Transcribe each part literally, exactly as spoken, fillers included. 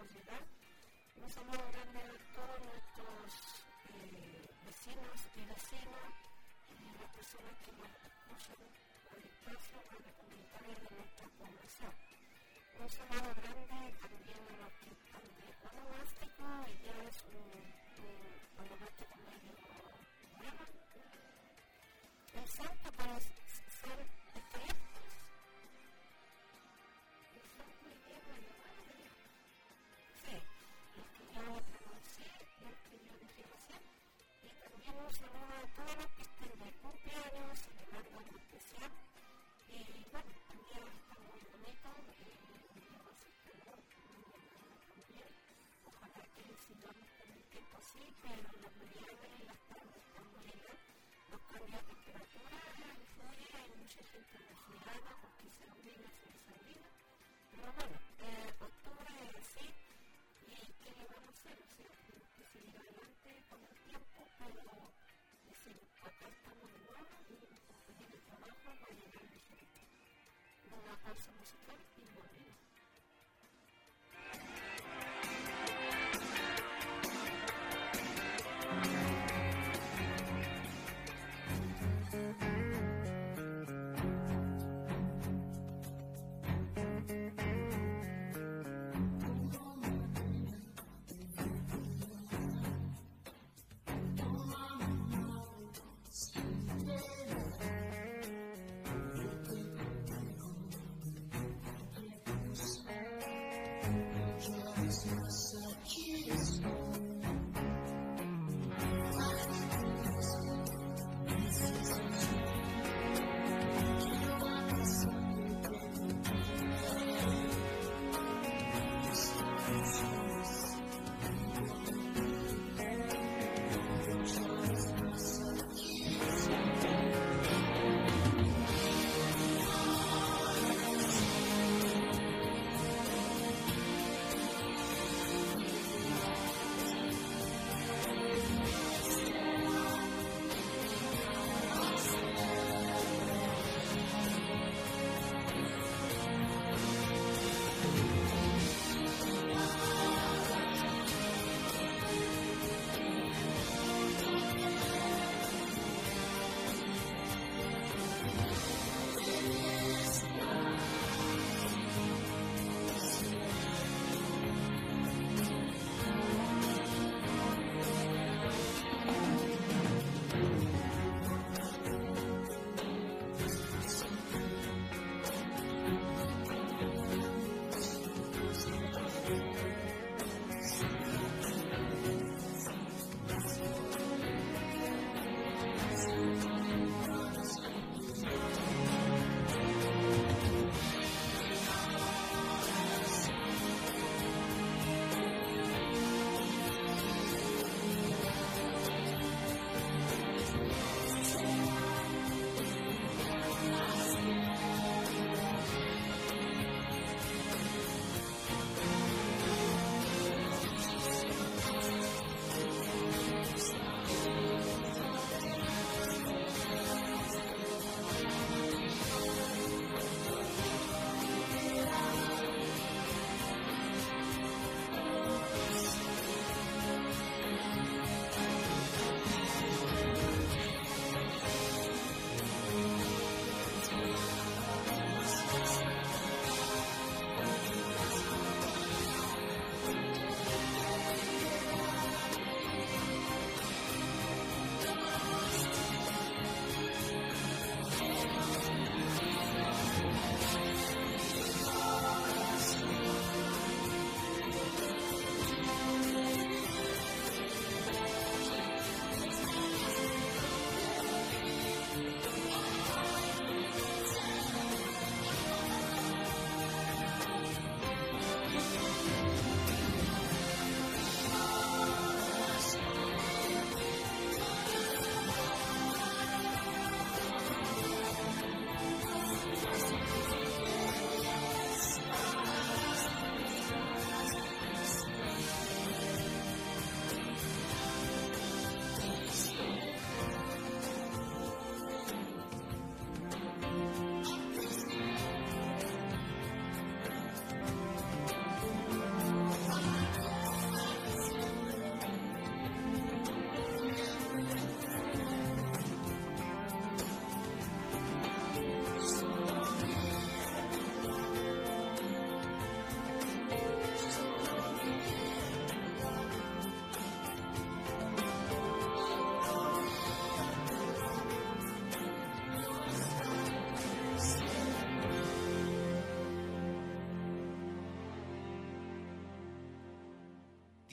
por llegar. Un saludo grande a todos nuestros eh, vecinos y vecinas y las personas que nos escuchan por el espacio radiocomunitario de nuestra población. Un saludo grande también a los que están de onomástico, y ya es un, un onomástico medio bueno. El santo para ser estrellas. El santo hoy día me lo van a ver. Sí, los que yo pronuncié, los que yo dije recién. Y también un saludo a todos los que estén de cumpleaños, celebrando algo especial. Y bueno, el día está muy bonito. Ojalá que sigamos con el tiempo así, pero las mañanas y las tardes están buenas. Los cambios de temperatura influyen, hay mucha gente resfriada porque se abrila, se desabrila. Pero bueno, eh, octubre es así, y ¿qué le vamos a hacer? O sea, tenemos que seguir adelante con el tiempo, pero decimos, acá estamos de nuevo y nuestro pequeño trabajo va a llegar vigente. Una pausa musical y volvemos.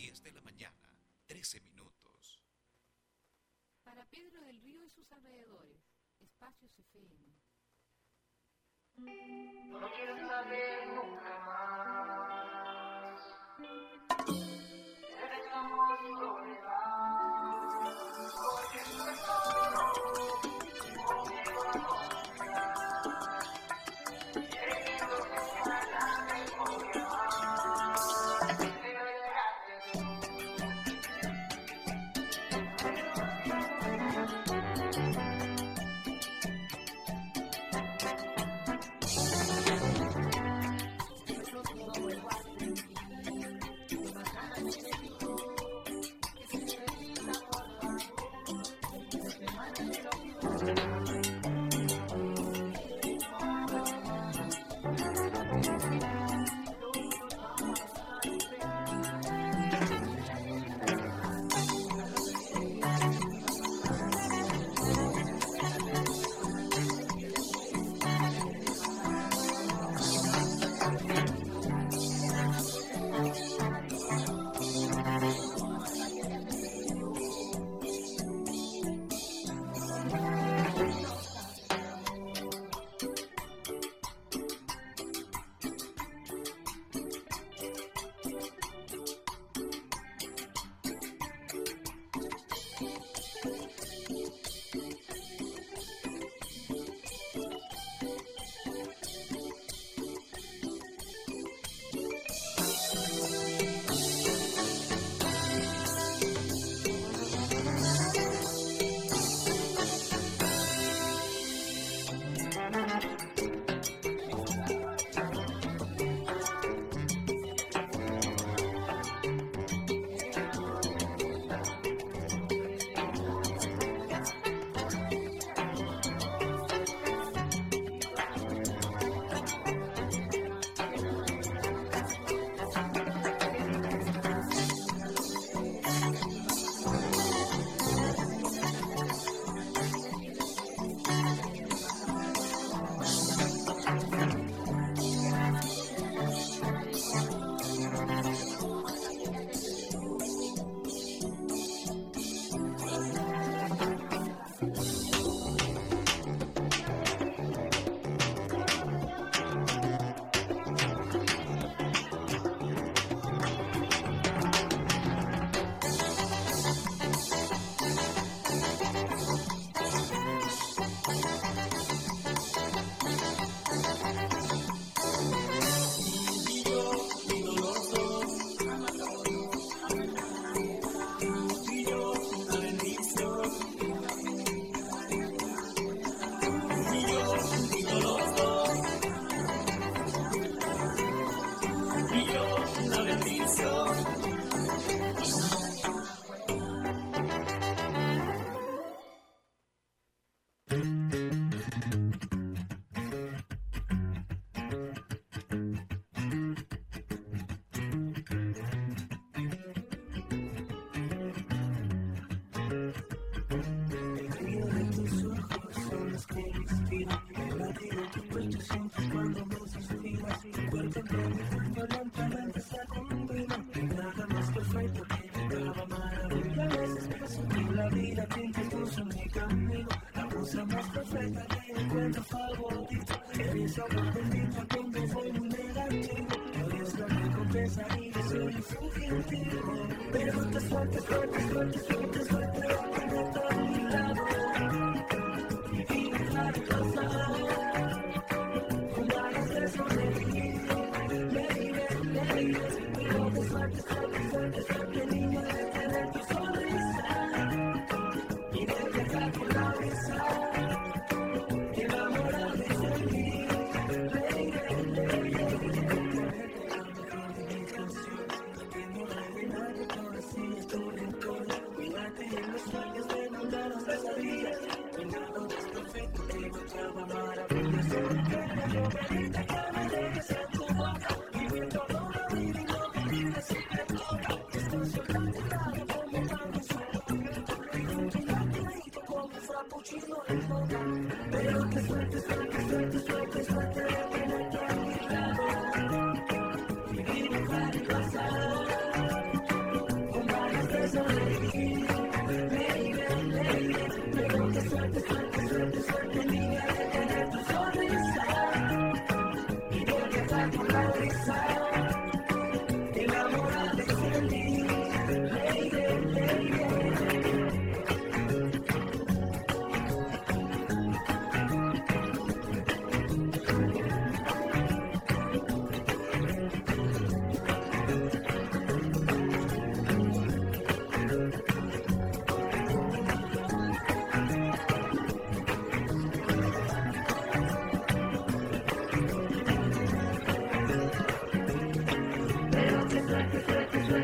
diez de la mañana, trece minutos. Para Pedro del Río y sus alrededores, Espacios F M. No quiero saber nunca más. Regresamos soledad, porque estoy solo, conmigo no soñar, queriendo señalar la memoria más, pero dejaste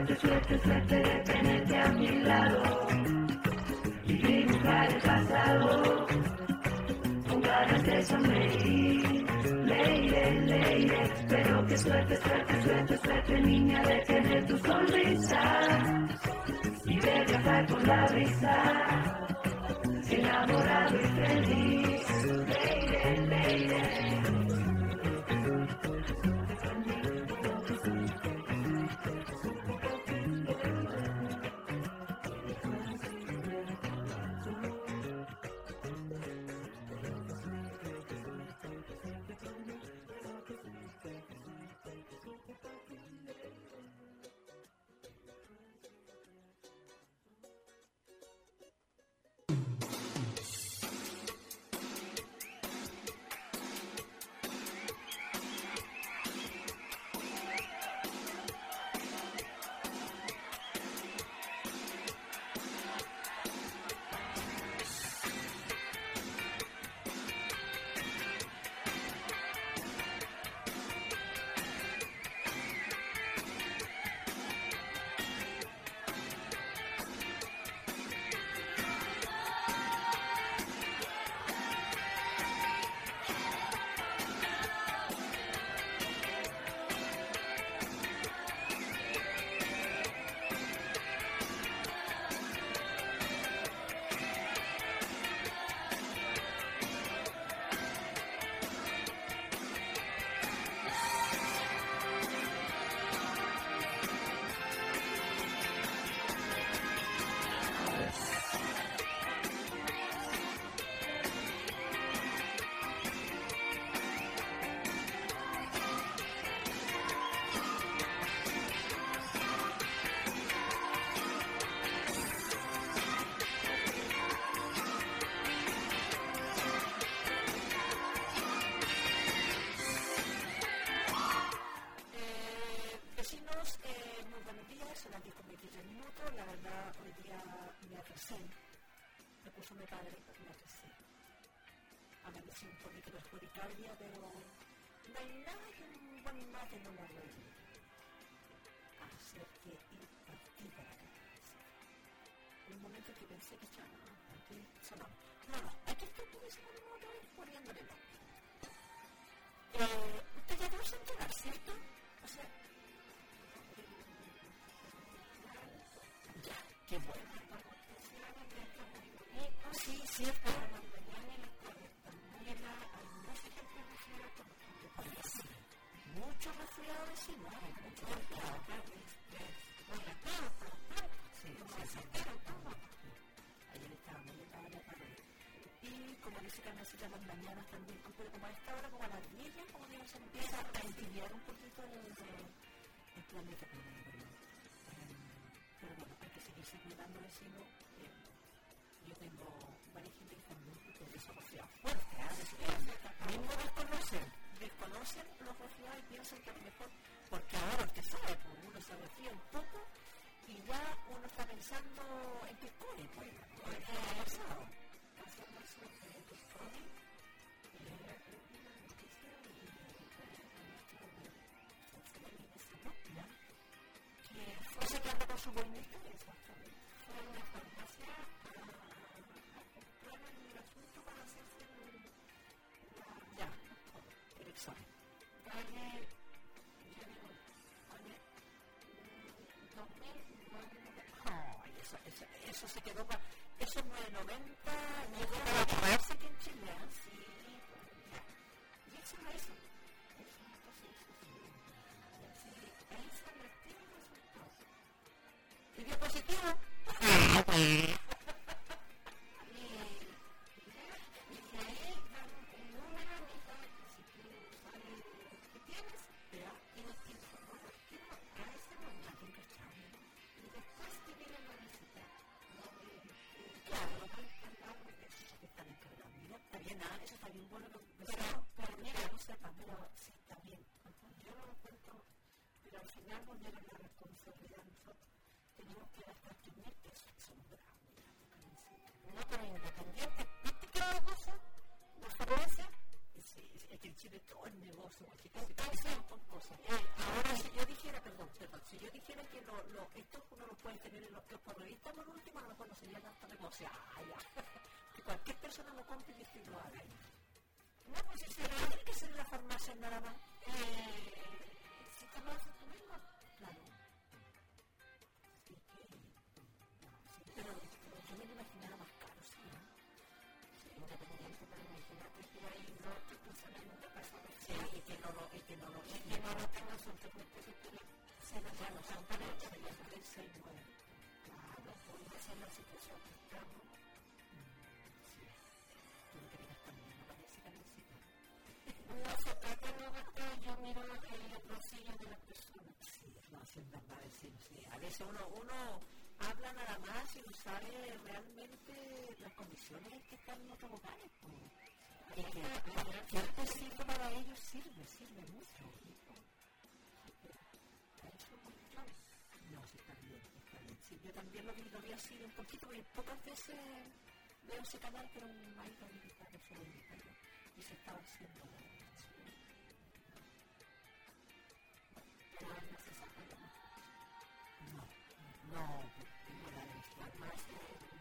suerte, suerte, suerte de tenerte a mi lado y dibujar el pasado con ganas de sonreír. Leire, leire, espero que suerte, suerte, suerte, suerte, niña, de tener tu sonrisa y de viajar por la brisa, enamorado y feliz. Leire, leire. Me padre, pues no sé si amanecí un poquito de juricardia, pero no hay nada que un buen mate no lo arregle. Hacer que ir partir para la cabeza. En un momento que pensé que ya no, aquí sonó. No, no, aquí estoy utilizando otra vez poniéndole la. Eh, usted ya debe enterar, ¿cierto? O sea, ya, qué bueno. Sí, cierto. Muchos resfriados decimos, muchos resfriados, claro. Sí, ayer estaba muy letal la tarde. Y como dice que necesitan las mañanas también, pero como a esta hora, como a las diez, como que se empieza a entibiar un poquito el, el planeta. Pero bueno, hay que seguirse cuidándole, si no. Yo tengo varias gente que están muy resfriados fuertes, ¿eh? Mismo desconocen, desconocen los resfriados y piensan que a lo mejor, porque ahora usted sabe, pues uno se resfría un poco y ya uno está pensando en que COVID, pues, ¿qué ha pasado? O sea que anda con su boinita, fue una farmacia. Ya, el examen. Calle, ay, eso, eso, eso se quedó para, eso es nueve noventa, llegó para pagarse aquí en Chile, sí, ya. Y eso es eso. Ahí se retiene el resultado. ¿Y dio positivo? Ahora, si yo dijera, perdón, perdón, si yo dijera que lo, lo, porque por revista por último a lo mejor no sería tanto negocio. Ah, ya. Que cualquier persona lo compre y que lo haga. No, pues si se lo hace que ser en la farmacia nada más. Eh, si te lo haces tú mismo, claro. Sí, que, sí, pero, pero yo me lo imaginaba más caro, sí, ¿no? Sí, independiente, pero imagínate que hay otras personas en una casa sí, y que no lo, y que no lo, y que no lo tengan solamente que se lo ya no son para ellos, ya no es seis nueve. Claro, podría ser la situación que estamos. No se trata de gastar, yo miro el bolsillo de las personas. Sí, no, sí, es verdad, sí, sí. A veces uno, uno habla nada más y no sabe realmente las condiciones en que están en otros lugares. Y que cierto sirve para ellos, sirve, sirve mucho. No, sí, está bien, está bien. Sí, yo también lo vi, lo vi así un poquito, y pocas veces veo ese canal, pero hay también está que solo y se estaba haciendo. No, no, no la energía más de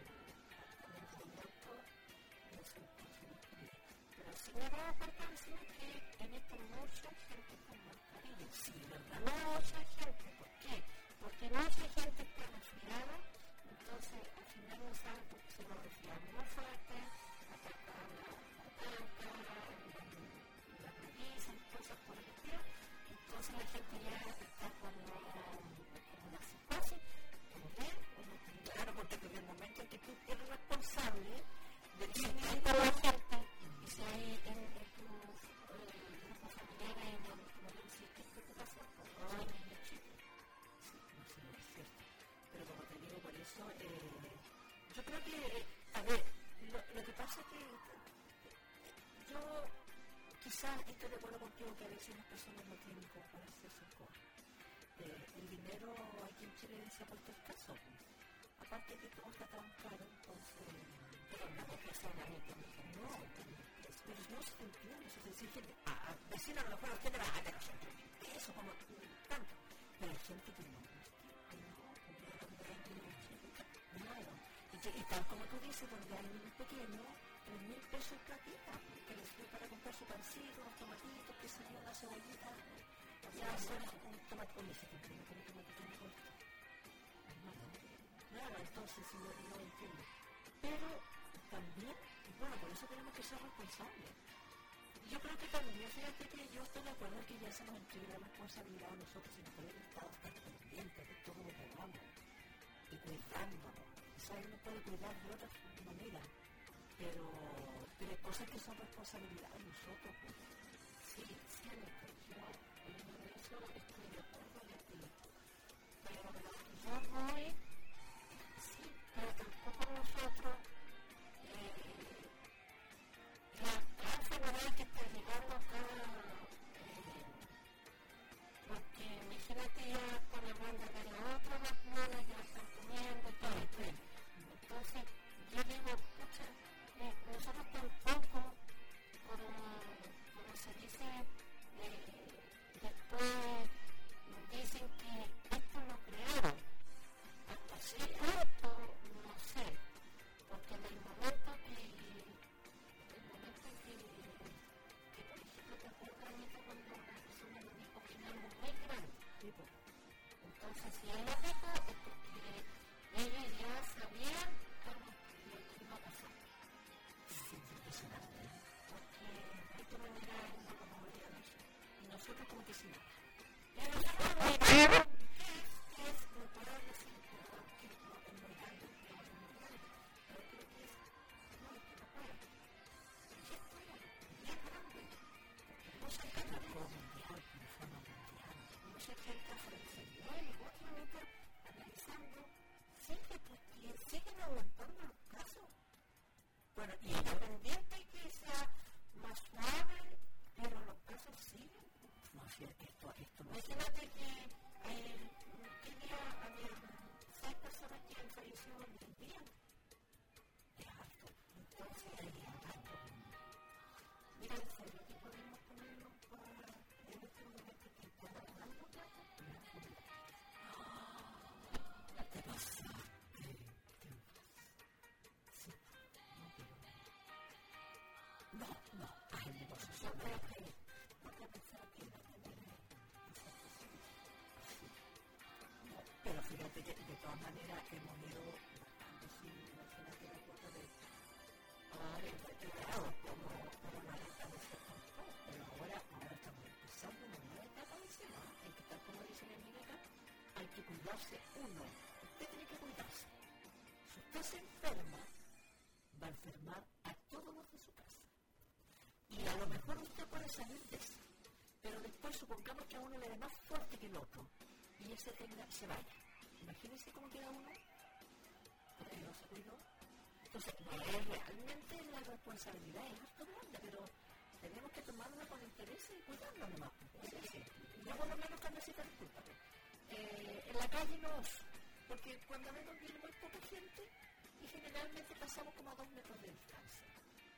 pero sí me da cuenta que en esta mucha gente con mascarilla. Sí, ¿verdad? Mucha gente. ¿Por qué? Porque mucha gente está resfriada, entonces al final no saben por qué se lo resfrian muy fuerte, atacan la garganta, la nariz, cosas por el estilo. Entonces la gente ya está como una psicosis, como bien, claro, porque desde el momento en que tú eres responsable de que está la gente y si hay en tus grupos familiares en el que ¿qué te pasa? No hay niños chicos. Sí, no sé, no es cierto. Pero como te digo, por eso, eh, yo creo que, a ver, lo, lo que pasa es que yo quizás estoy de acuerdo contigo que a veces las personas no tienen como para hacerse cosas. Eh, el dinero aquí en Chile se ha puesto escaso. Aparte que todo está tan caro, entonces, pero no es que sea una meta, no, pero no se entiende, es decir, que a decir a lo mejor a usted le va a dar eso como tanto, pero hay gente que no, no, y, que, y tal como tú dices, donde hay niños pequeños, tres mil pesos platita, que les sirve para comprar su pancito, unos tomatitos, que se dio una cebollita, ya son un tomate con ese, que no tiene tomatito en el claro, entonces no, no entiendo. Pero también, bueno, por eso tenemos que ser responsables. Yo creo que también, fíjate que yo estoy de acuerdo que ya se nos entrega la responsabilidad a nosotros en el Estado estar pendientes de todo lo que hagamos y cuidándonos. Quizás uno puede cuidar de otras maneras, pero, pero hay cosas que son responsabilidad de nosotros. Pues. Sí, sí, yo en eso estoy de acuerdo y estoy. Pero yo voy. Pero tampoco nosotros eh, la gran enfermedad que está llegando acá eh, porque imagínate ya están hablando de la otra vacuna que la están comiendo y todo esto. Entonces yo digo, pucha, eh, nosotros tampoco como, como se dice eh, después dicen que esto lo crearon. de, de todas maneras hemos ido bastante, sí, imagínate la cosa de haber recuperado como, como la renta de ser control, pero ahora, ahora estamos empezando una nueva etapa de encima, hay que estar, como dicen en Mineca, hay que cuidarse uno, usted tiene que cuidarse. Si usted se enferma, va a enfermar a todos los de su casa. Y a lo mejor usted puede salir de eso, pero después supongamos que a uno le dé más fuerte que el otro y ese tenga, se vaya. Imagínense cómo queda uno, porque no se cuidó. Entonces, no es realmente la responsabilidad, es harto grande, pero tenemos que tomarla con interés y cuidarla nomás. Sí, sí. Yo por lo menos cuando se disculpa. Eh, en la calle no, porque cuando vemos viene muy poca gente y generalmente pasamos como a dos metros de distancia.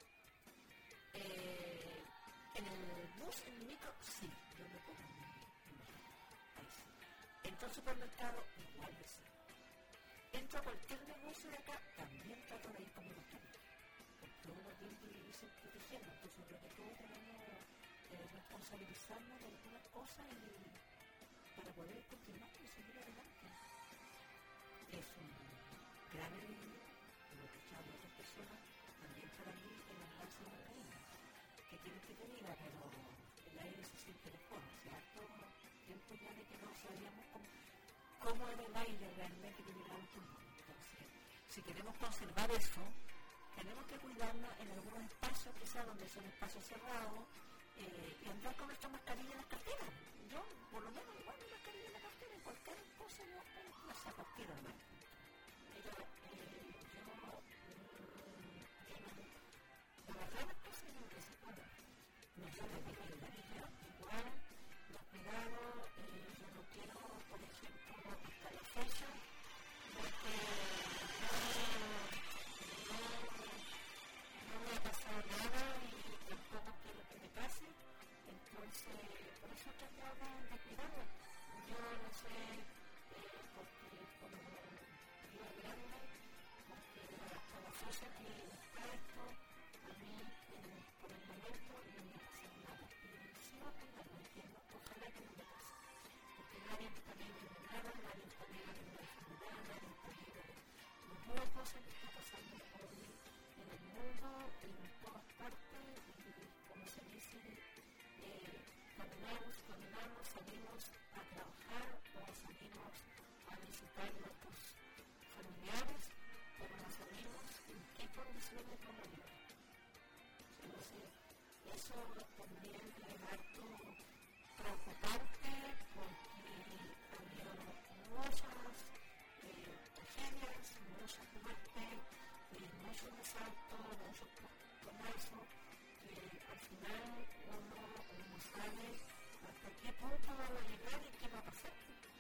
Eh, en el bus, en el micro, sí, yo me pongo en el micro, ahí sí. Entro al supermercado, igual de sí. Entro a cualquier negocio de acá, también trato de ir con mi mascarilla, porque uno tiene que irse protegiendo, entonces creo que todos tenemos que eh, responsabilizarnos de algunas cosas y para poder continuar y seguir adelante. Es un grave riesgo, lo que echamos a otras personas, también para mí en las lanzas de Marina, que tienen que tener, pero el aire se siente mejor, o sea, todo tiempo ya de que no sabíamos cómo, cómo era el aire realmente que llegaba al pulmón. Entonces, si queremos conservar eso, tenemos que cuidarnos en algunos espacios, quizás donde son espacios cerrados, eh, y andar con nuestra mascarilla en las carteras. Yo, por lo menos, igual mi mascarilla en la cartera, en cualquier cosa, yo la saco a tiro, ¿no? Pero, eh, yo, la verdad, las cosas no que se pueden. Nosotros de cuidarilla, igual, los cuidados, eh, yo no quiero, por ejemplo, hasta la fecha, porque no, no me ha pasado nada y tampoco quiero que me pase. Entonces, por eso trataba de cuidarlo. Yo no sé, eh, porque como yo grande, porque hasta la fecha que está esto, a mí, eh, por el momento, no me pasa nada. Y si no cuidarlo, entiendo, ojalá que no me pase. Porque nadie está libre de nada, nadie está libre de una enfermedad, nadie está libre de muchas cosas que está pasando hoy en el mundo, en todas partes, y como se dice, Eh, caminamos, caminamos, salimos a trabajar o salimos a visitar a nuestros familiares, pero no sabemos en qué condiciones vamos a vivir. Entonces, eso también es harto preocupante porque ha habido muchas eh, tragedias, muchas muertes, eh, muchos asaltos, muchos comercios, que al final uno no sabe hasta qué punto va a llegar y qué va a pasar.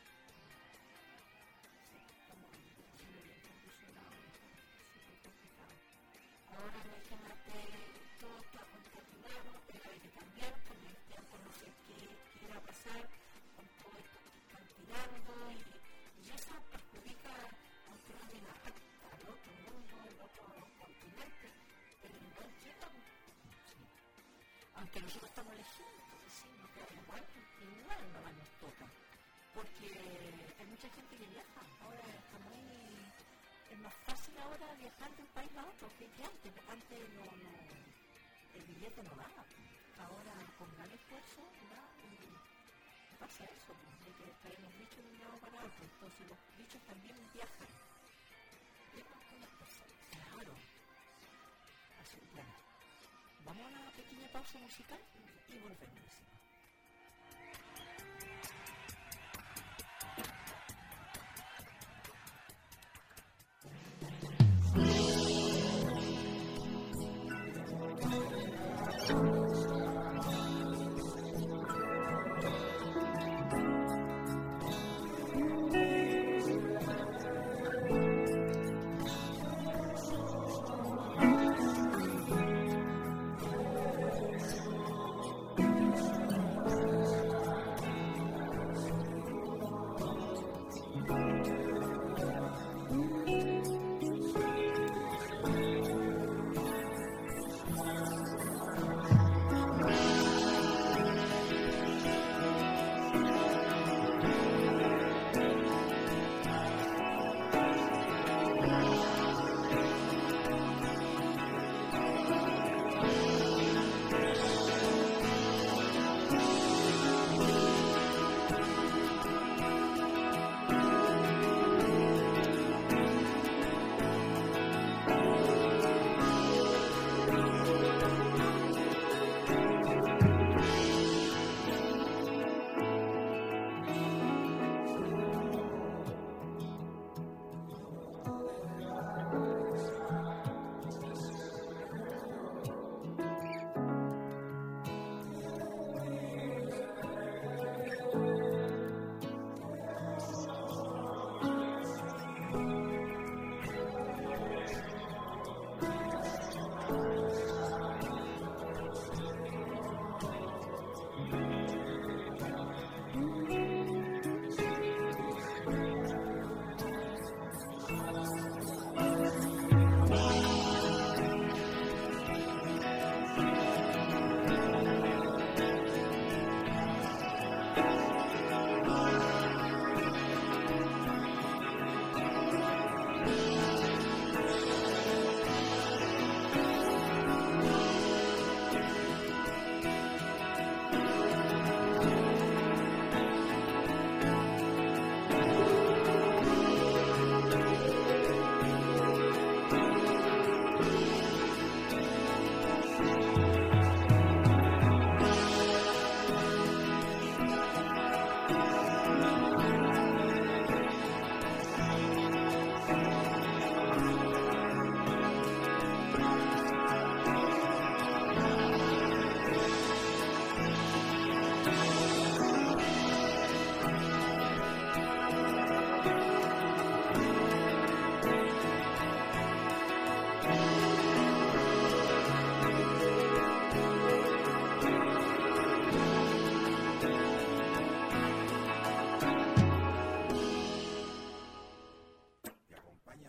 Sí, estamos muy bien condicionados, súper complicado. Ahora imagínate todo está contaminado, pero hay que cambiar, con el tiempo no sé qué, qué va a pasar con todo esto que están tirando y, y eso perjudica aunque no llega al otro mundo, al otro continente, pero igual llega. Aunque nosotros estamos elegidos, decimos que igual, igual no nos toca, porque hay mucha gente que viaja, ahora está muy, es más fácil ahora viajar de un país a otro que antes, antes no, no, el billete no daba, ahora con gran esfuerzo da y pasa eso, de que traemos bichos de un lado para otro, entonces los bichos también viajan, viajan con las personas, claro, así que bueno. Vamos a una pequeña pausa musical y volvemos.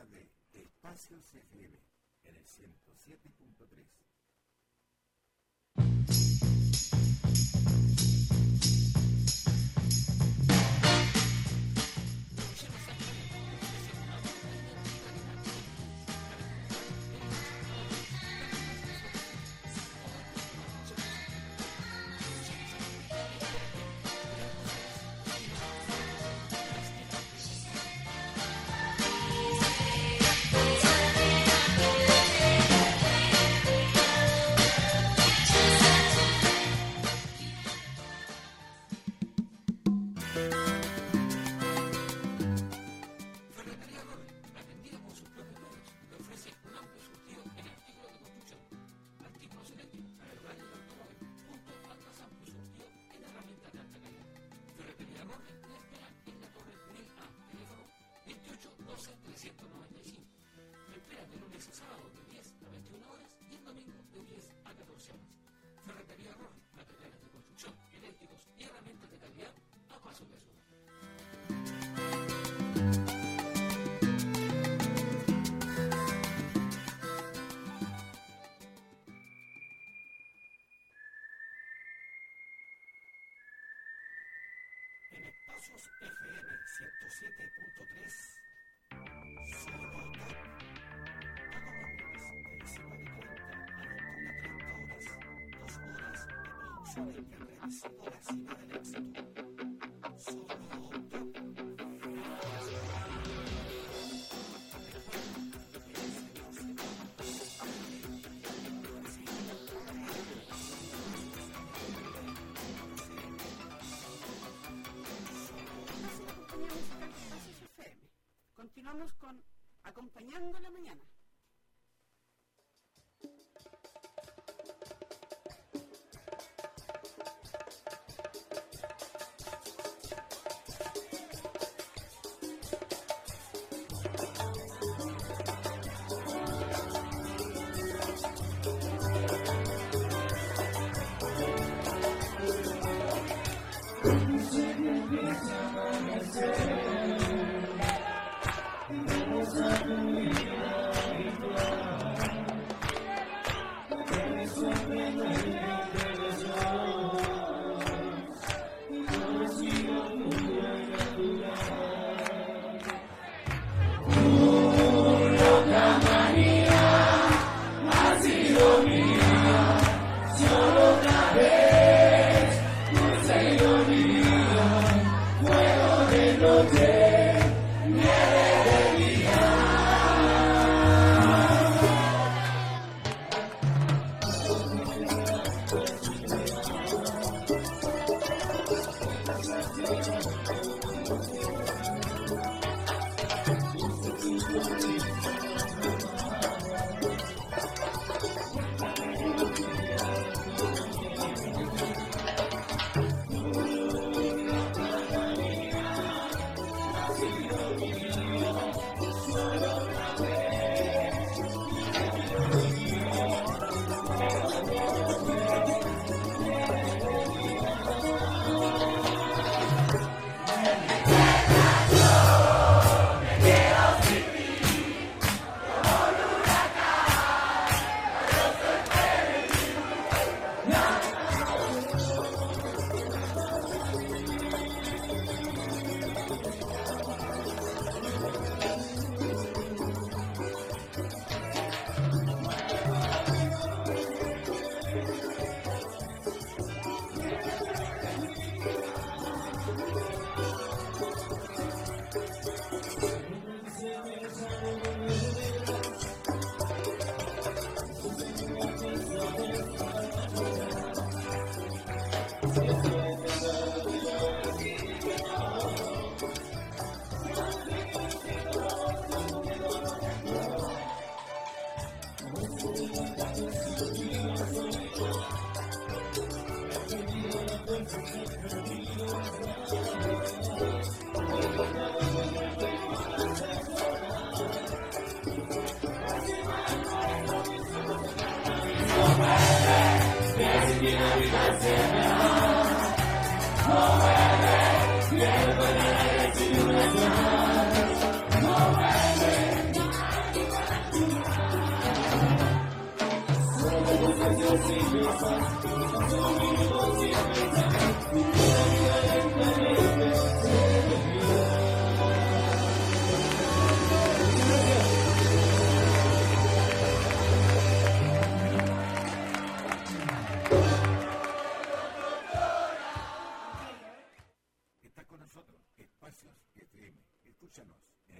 de Espacios F M en el ciento siete punto tres. Espacios F M ciento siete punto tres, solo top. Todos los lunes de diecinueve treinta a veintiuna treinta horas, dos horas de producciones enriquecedoras y más del éxito. Solo top. Continuamos con Acompañando la Mañana. Thank you.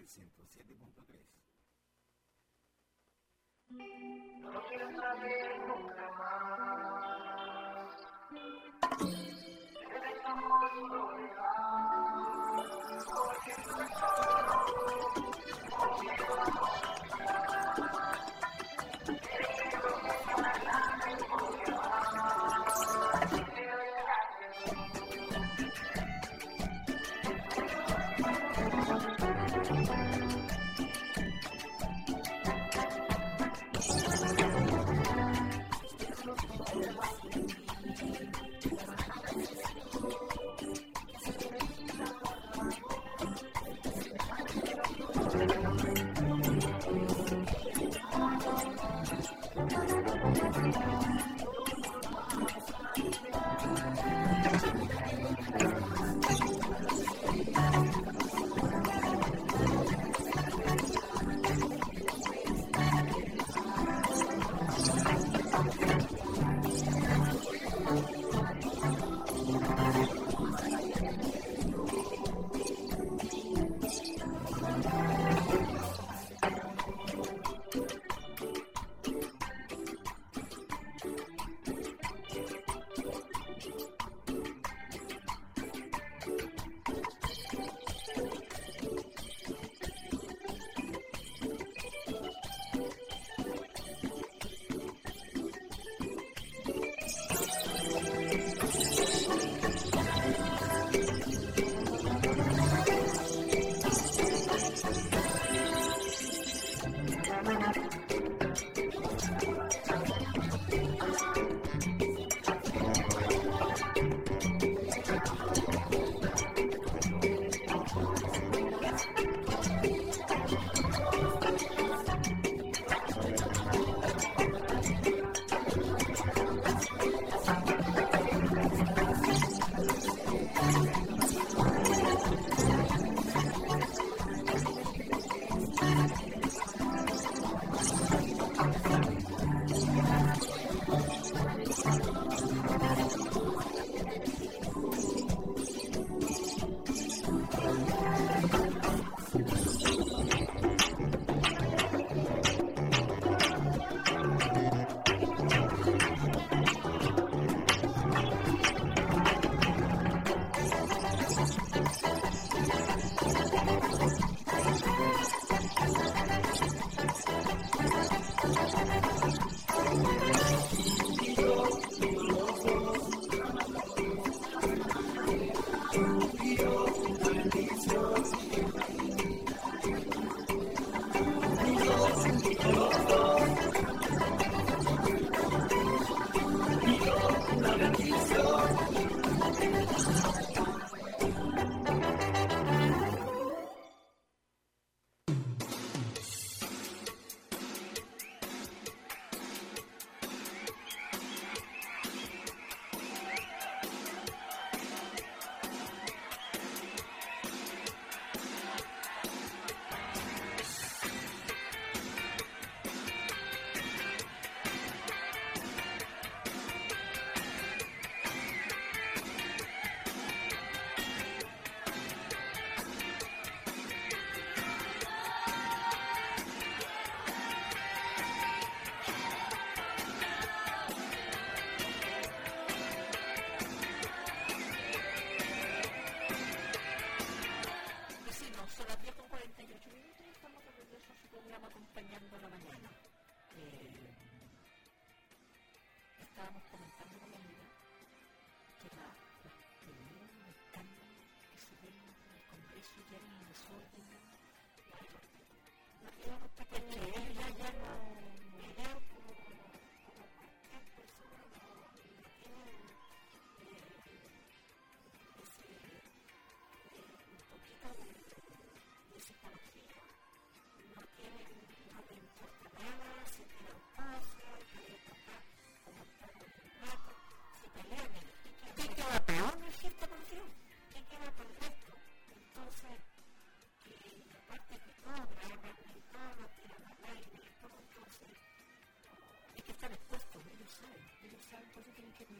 ciento siete punto tres. No quiero saber nunca más. Eres amor soledad. Porque estoy solo. Porque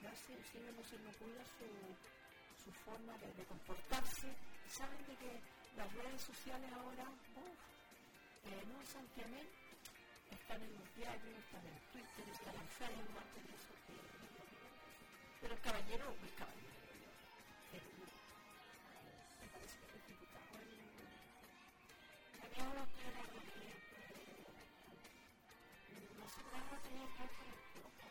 se no cuida su, su forma de, de comportarse, saben de que las redes sociales ahora, uff, eh, no usan que amén, están en los diarios, están en Twitter, están en Facebook, en eso, eh, pero el caballero, el caballero, el, me parece que el diputado, había uno que era, no sé, algo tenía que ver con el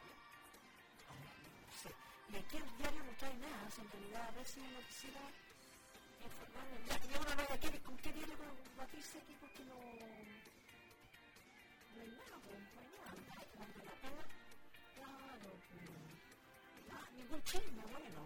sí. Y aquí el diario no trae nada, en realidad a veces uno quisiera informarme, ya, ya uno no hay aquí, ¿con qué diario batirse aquí? Porque no, no hay nada, pues, no hay nada, no vale la pena, claro, no, ningún chisme, bueno,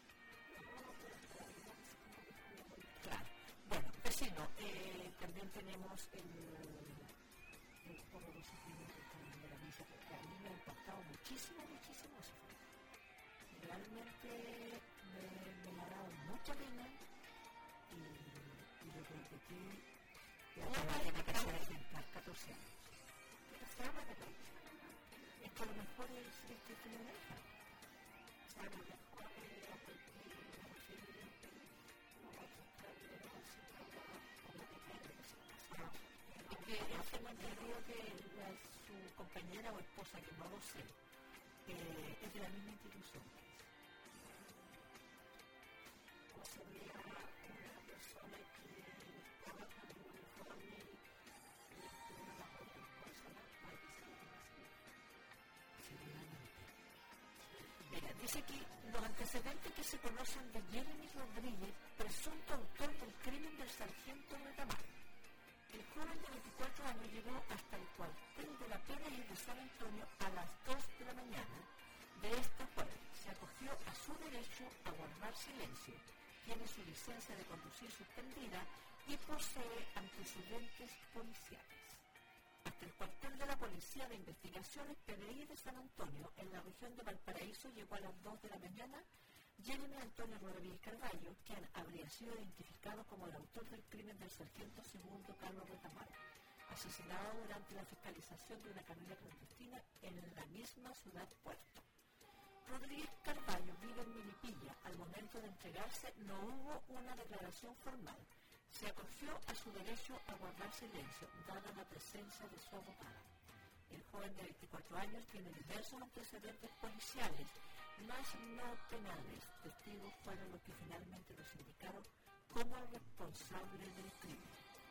claro, bueno, vecino, eh, también tenemos el, el juego de los sentimientos de la misa, porque a mí me ha impactado muchísimo, muchísimo eso. Realmente me, me ha dado mucha pena y, y lo repetí la pena tiene que ser ejemplar, catorce años. Pero se habla de todo. Es que a lo mejor es este que me deja. O sea, a lo mejor es la perspectiva, es que él se me entendió que la, su compañera o esposa, que no lo sé, eh, es de la misma institución. Sería una persona que estaba con un uniforme y una de las otras personas para que se seguramente. Mira, dice aquí, los antecedentes que se conocen de Jeremy Rodríguez, presunto autor del crimen del sargento Retamar. El joven de veinticuatro años llegó hasta el cuartel de la P D I de San Antonio a las dos de la mañana de este jueves. Se acogió a su derecho a guardar silencio. Tiene su licencia de conducir suspendida y posee antecedentes policiales. Hasta el cuartel de la Policía de Investigaciones P D I de San Antonio, en la región de Valparaíso, llegó a las dos de la mañana Jeremy Antonio Rodríguez Carballo, quien habría sido identificado como el autor del crimen del sargento segundo Carlos Retamar, asesinado durante la fiscalización de una camioneta clandestina en la misma ciudad Puerto. Rodríguez Carballo vive en Milipilla. Al momento de entregarse no hubo una declaración formal. Se acogió a su derecho a guardar silencio, dada la presencia de su abogada. El joven de veinticuatro años tiene diversos antecedentes policiales, más no penales. Testigos fueron los que finalmente los indicaron como responsables del crimen.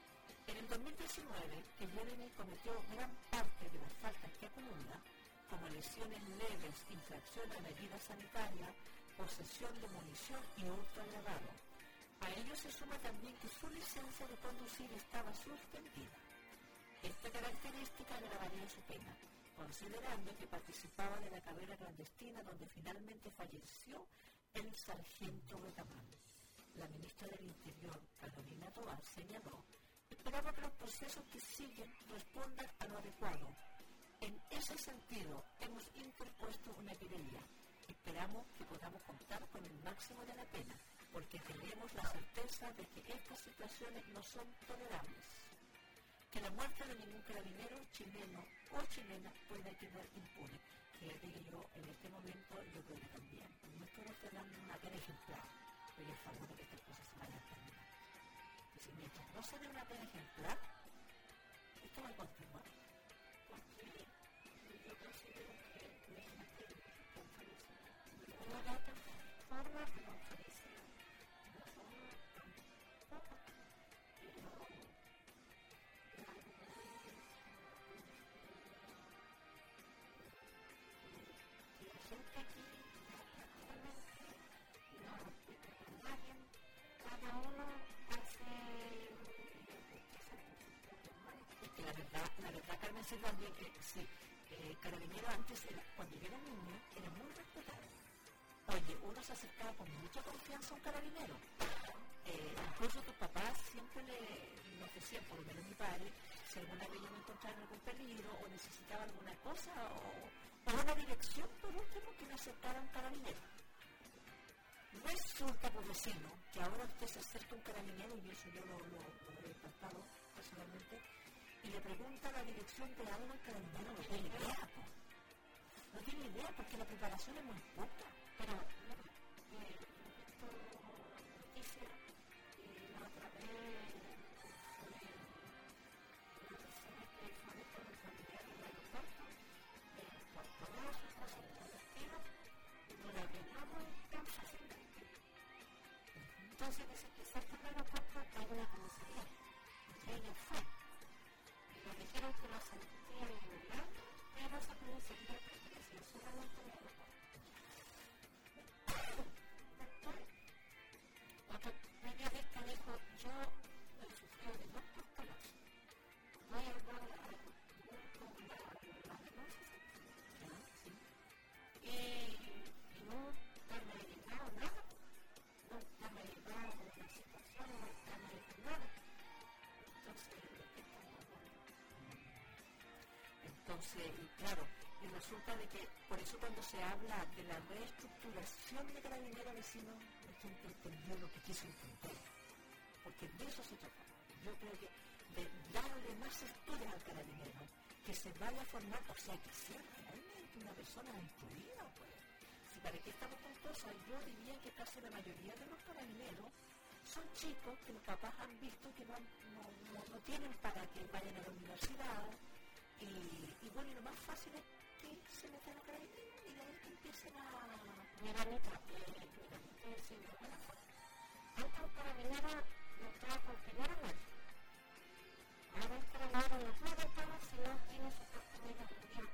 En el dos mil diecinueve, que Jeremy cometió gran parte de las faltas que acumula, como lesiones leves, infracción a medidas sanitarias, posesión de munición y hurto agravado. A ello se suma también que su licencia de conducir estaba suspendida. Esta característica agravaría su pena, considerando que participaba de la carrera clandestina donde finalmente falleció el sargento Retamar. La ministra del Interior, Carolina Tovar, señaló: esperaba que los procesos que siguen respondan a lo adecuado. En ese sentido, hemos interpuesto una querella. Esperamos que podamos contar con el máximo de la pena, porque tenemos la certeza de que estas situaciones no son tolerables. Que la muerte de ningún carabinero chileno o chilena pueda quedar impune. Que digo yo, en este momento, yo creo que también. No estamos hablando de una pena ejemplar, pero a favor de que estas cosas se vayan a terminar. Si mientras no se dé una pena ejemplar, esto va a continuar. Yo considero que no es una pena de una data forma de conferencia, de una forma tan poca y no y la gente aquí prácticamente no respeta a nadie, cada uno hace es que la verdad, la verdad Carmen Silva también que sí. Eh, Carabinero antes, era, cuando yo era niño, era muy respetado. Oye, uno se acercaba con mucha confianza a un carabinero. Eh, incluso tus papás siempre le, le ofrecían, por lo menos mi padre, si alguna vez yo me encontraba en algún peligro o necesitaba alguna cosa o, o una dirección, por último, que me acercara un carabinero. Resulta, por vecino, que ahora usted se acerca a un carabinero, y eso yo lo, lo, lo he tratado personalmente, y le pregunta la dirección de algo al carabinero, no tiene idea, po. No tiene idea porque la preparación es muy poca. Pero, bueno, eh, esto noticia, eh, la otra vez Entonces dice que cerca del aeropuerto hay una comisaría. Ella fue. Le dijeron que lo sentían en el lugar, pero esa comisaría pertenecía solamente al aeropuerto. Después, otro periodista dijo, yo he sufrido de dos torturas. No hay algo de la denuncia. Y nunca me ha llegado nada. Nunca me ha llegado una situación, nunca me ha llegado nada. Entonces, y claro, y resulta de que por eso cuando se habla de la reestructuración de Carabineros Vecinos, la gente entendió lo que quiso entender, porque de eso se trata. Yo creo que de darle más estudios al Carabinero, que se vaya a formar, o sea, que sea realmente una persona instruida, pues. Si para qué estamos con cosas, yo diría que casi la mayoría de los carabineros son chicos que los papás han visto que no, no, no, no tienen para que vayan a la universidad. Y, y bueno, y lo más fácil es que se metan a carabineros y de ahí que empiecen a... Mira, Anita, eh, mira, te estoy diciendo, bueno, antes un carabinero no entraba con primero medio. Ahora el carabinero no puede entrar si no tiene su cuarto medio mundial.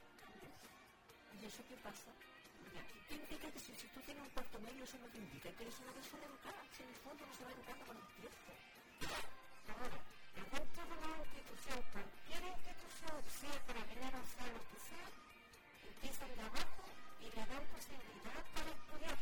¿Y eso qué pasa? ¿Qué implica que si, si tú tienes un cuarto medio, eso no te indica que eres una persona educada? Si en el fondo no se va educando con el tiempo. Ahora, dentro de la institución, cualquier institución, sea carabinero, sea lo que sea, empiezan de abajo y le dan posibilidad para estudiar.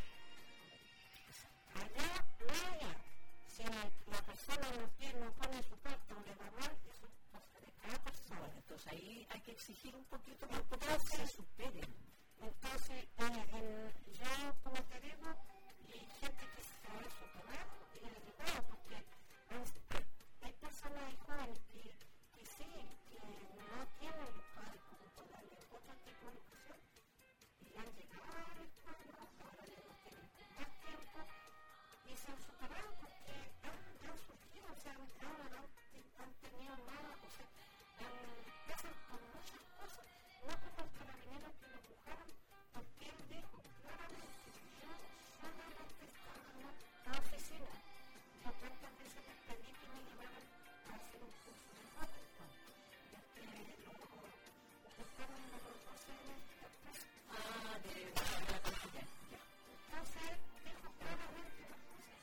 Allá, no allá. Si la persona no tiene, no pone su cuarto, le va mal, eso es cosa de cada persona. Bueno, entonces ahí hay que exigir un poquito más porque se superen. Entonces, eh, eh, yo, como te digo, y gente que se ha superado y le ayudado, porque hay, hay personas jóvenes que, que sí, que no tienen los padres como todavía otro tipo de educación, y han llegado a la escuela, ahora ya no tienen más tiempo, y se han superado porque han, han surgido, o sea, ahora no han tenido nada, o sea, pasan por muchas cosas, no como el carabinero que lo buscaron, porque él dijo claramente, yo solamente estaba en la oficina, yo tantas veces les pedí que me llevaran a hacer un curso de fábrica, ya que lo buscaron en los procesos de empresa. Ah, de la cantidad. Entonces, dijo claramente las cosas.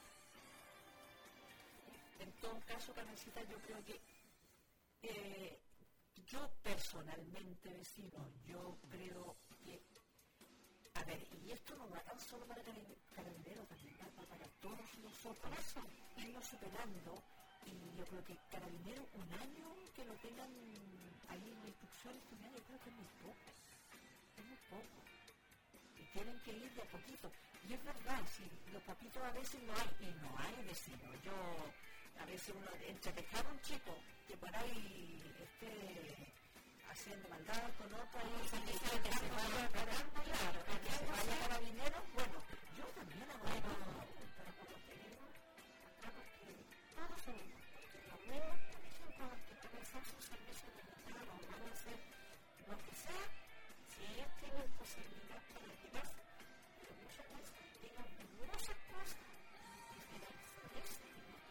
En todo caso, Carmencita, yo creo que eh, yo personalmente, vecino, yo creo que, a ver, y esto no va tan solo para Carabineros, también va para todos nosotros, irnos superando, y yo creo que Carabineros un año que lo tengan ahí en la instrucción estudiante, yo creo que es muy poco, es muy poco, y tienen que ir de a poquito, y es verdad, si los papitos a veces no hay, y no hay vecino, yo... A veces uno, entre dejar a un chico que por ahí esté haciendo maldad con otro y se dice que se vaya a caramba, claro, que se vaya a Carabineros, bueno, yo también hago eso. Pero como te digo, acá porque todos son iguales, porque los mismos, por ejemplo, los que van a hacer sus servicios militares o van a hacer lo que sea, si ellos tienen posibilidad para retirarse, pero muchas veces tienen muchas cosas diferentes.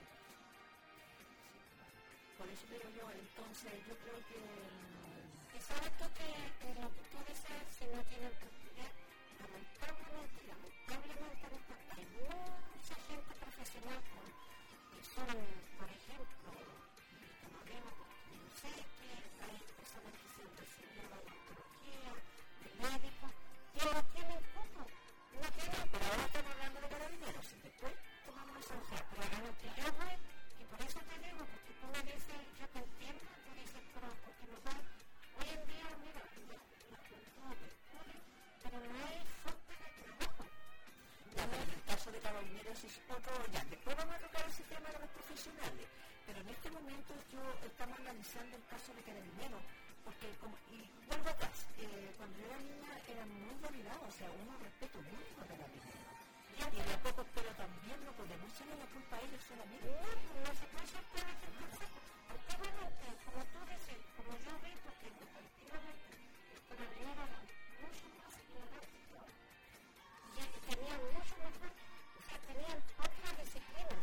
Por eso digo yo, entonces yo creo que... Y sabes tú que eh, lo que tú dices, si no tienen oportunidad, lamentablemente, lamentablemente hay mucha gente profesional con, que son, por ejemplo, como vemos, no sé qué, hay personas que se han recibido de odontología, de médicos, que no tienen poco, no tienen, Pero ahora estamos hablando de Carabineros, y después tomamos los ejemplos. pero a lo que yo voy, y por eso te digo, porque tú me dices, yo te entiendo, tú dices, pero porque nos da, hoy en día, mira, la cultura de estudio, pero no hay falta de trabajo. Ya, pero en el caso de Carabineros es otro, ya, después vamos a tocar ese tema de los profesionales, pero en este momento yo estamos analizando el caso de Carabineros, porque, como, y vuelvo atrás, eh, cuando yo era niña era muy validado, o sea, uno respeto mucho a Carabineros. Y de a poco, pero también no podemos echarle la culpa a ellos solamente. No, no se puede ser para que consejo. Antiguamente, como tú dices, como yo vi, porque antiguamente los carabineros eran mucho más ignorantes que ahora. Y tenían mucho mejor, o sea, tenían otra disciplina.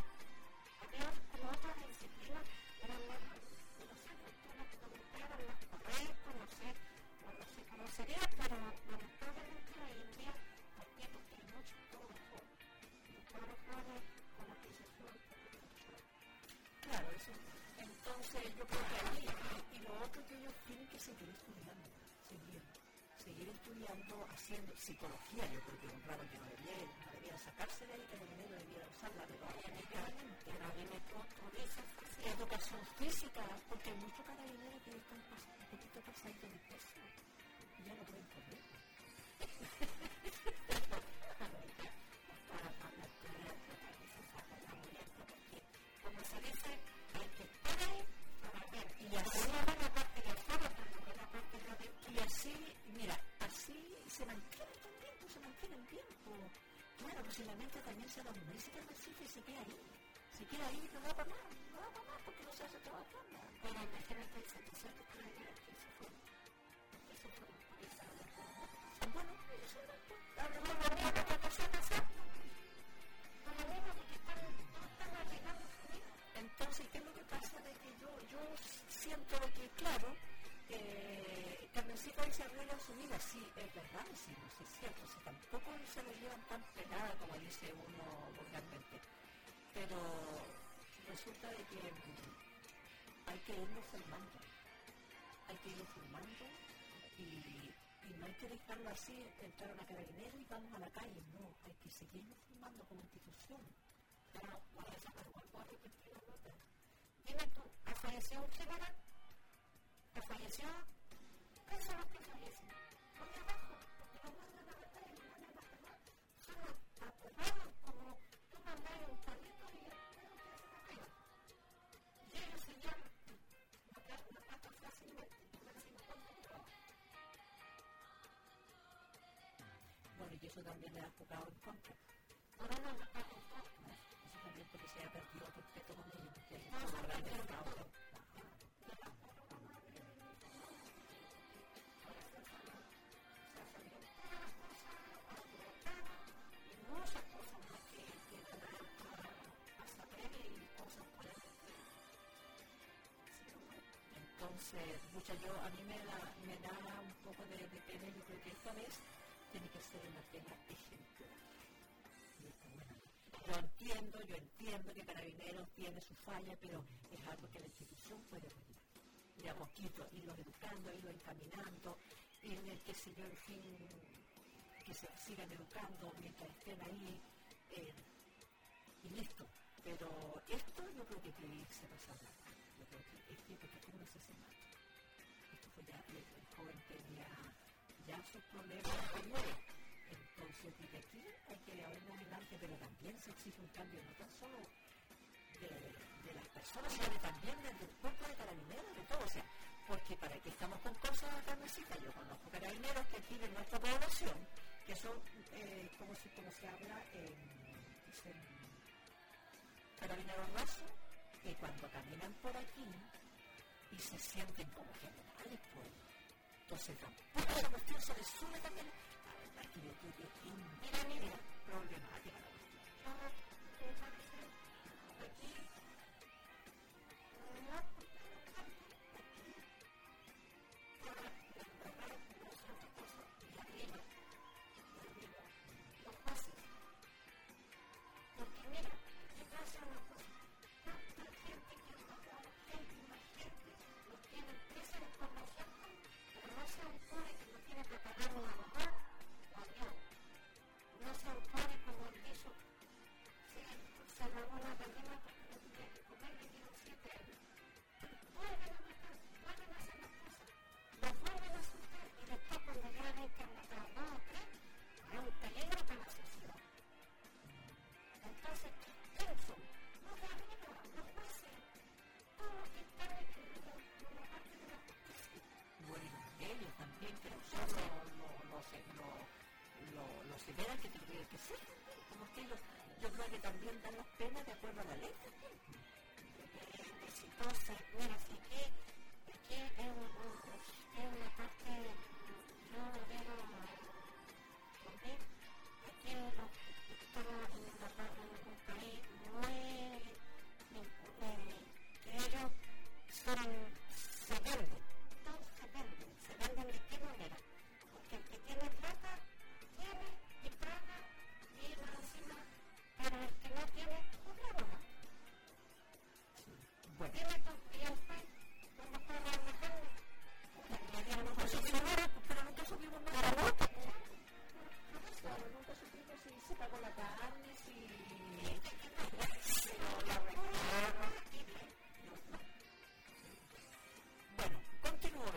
estudiando, haciendo psicología, yo creo que es un ramo que no debería, no debería sacarse de ahí, que Carabinero debería usarla, pero obviamente Carabinero autoriza educación física, porque hay muchos carabineros que están un poquito pasaditos de peso, y ya no pueden correr. Como se dice, hay que estar ahí para ver, y así la parte de afuera, la parte de adentro, y así, mira, así se mantiene también, pues se mantiene el tiempo. Claro, pues si la mente también se adormece, se ejercita y se queda ahí. Se queda ahí y no va para más, no va para más porque no se hace trabajando. Pero imagínate el satisfacto que hay que se fue. Eso fue por esa hora. Bueno, eso era pues. Además, la mía no te pasó a pasar. Por lo mismo, porque están, no están arreglando su vida. Entonces, ¿qué es lo que pasa? De que yo, yo siento de que, claro, eh, Carmencita se arregla su vida. Sí, es verdad, sí, no sé, es cierto. Si tampoco se lo llevan tan pegada como dice uno vulgarmente. Pero resulta de que hay que irlo formando, hay que irlo formando y, y no hay que dejarlo así, entrar a una carabinera y vamos a la calle, no, hay que seguirlo formando como institución. Pero voy a sacar cuatro y repetir la nota. Dime tú, ¿ha fallecido un general? ¿Ha fallecido? ¿Qué son los que fallecen? Muy abajo, porque no mandan a la calle, no mandan a la calle. Son apurados como tú mandas un carrito. Bueno, y eso también le ha jugado en contra. Ahora no, no está en contra. Eso también porque se ha perdido el respeto con ellos, porque es un gran mercado. Muchas cosas más que a saber y cosas por ahí. Entonces, mucha, yo, a mí me da, me da un poco de, de pena, yo creo que esta vez tiene que ser una pena ejemplar. Yo entiendo, yo entiendo que Carabineros tiene su falla, pero es algo que la institución puede arreglar. De a poquito, irlo educando, irlo encaminando, en el que se yo, en fin, que se sigan educando mientras estén ahí, eh, y listo. Pero esto yo creo que tiene que irse pasando. Yo creo que es que porque uno se hace mal. Esto fue ya, el, el joven tenía ya sus problemas mayores. Entonces, desde aquí hay que haber un adelante, pero también se exige un cambio, no tan solo de, de las personas, sino también desde el cuerpo de carabineros, de todo. O sea, porque para que estamos con cosas carnecitas, yo conozco carabineros que aquí en nuestra población, que son, eh, como, se, como se habla, en, dicen, carabineros rasos, que cuando caminan por aquí y se sienten como generales, pues, entonces tampoco esa cuestión se les sube también. Aquí yo creo que es mira, mira, problemática la cuestión. Aquí, no, y arriba, los pases. Porque mira, ¿qué pasa una cosa? Tanta gente que ha matado gente, más gente, los tienen presa de formación, pero no se opone que no tiene que pagar una mamá. No se opone como el dicho, se robó una gallina porque no tenía que comer, le dieron siete años. Vuelven a matar, vuelven a hacer las cosas, las vuelven a asustar y después cuando ya ven que han matado dos o tres, es un peligro para la sociedad. Entonces, ¿quiénes son? Los gobiernos, los jueces, todos los que están en la parte de la justicia. Bueno, ellos también, que no solo los Lo, lo severan que tendría que ser, como que ellos, yo creo que también dan las penas de acuerdo a la ley. Entonces, mira, si aquí, aquí es, un, es una parte, yo lo veo conmigo, aquí estamos en una parte de un país muy, que ellos son, se venden, todos se venden, se venden de qué manera, porque el que tiene plata, tiene y paga y va encima, pero el que no tiene, no trabaja.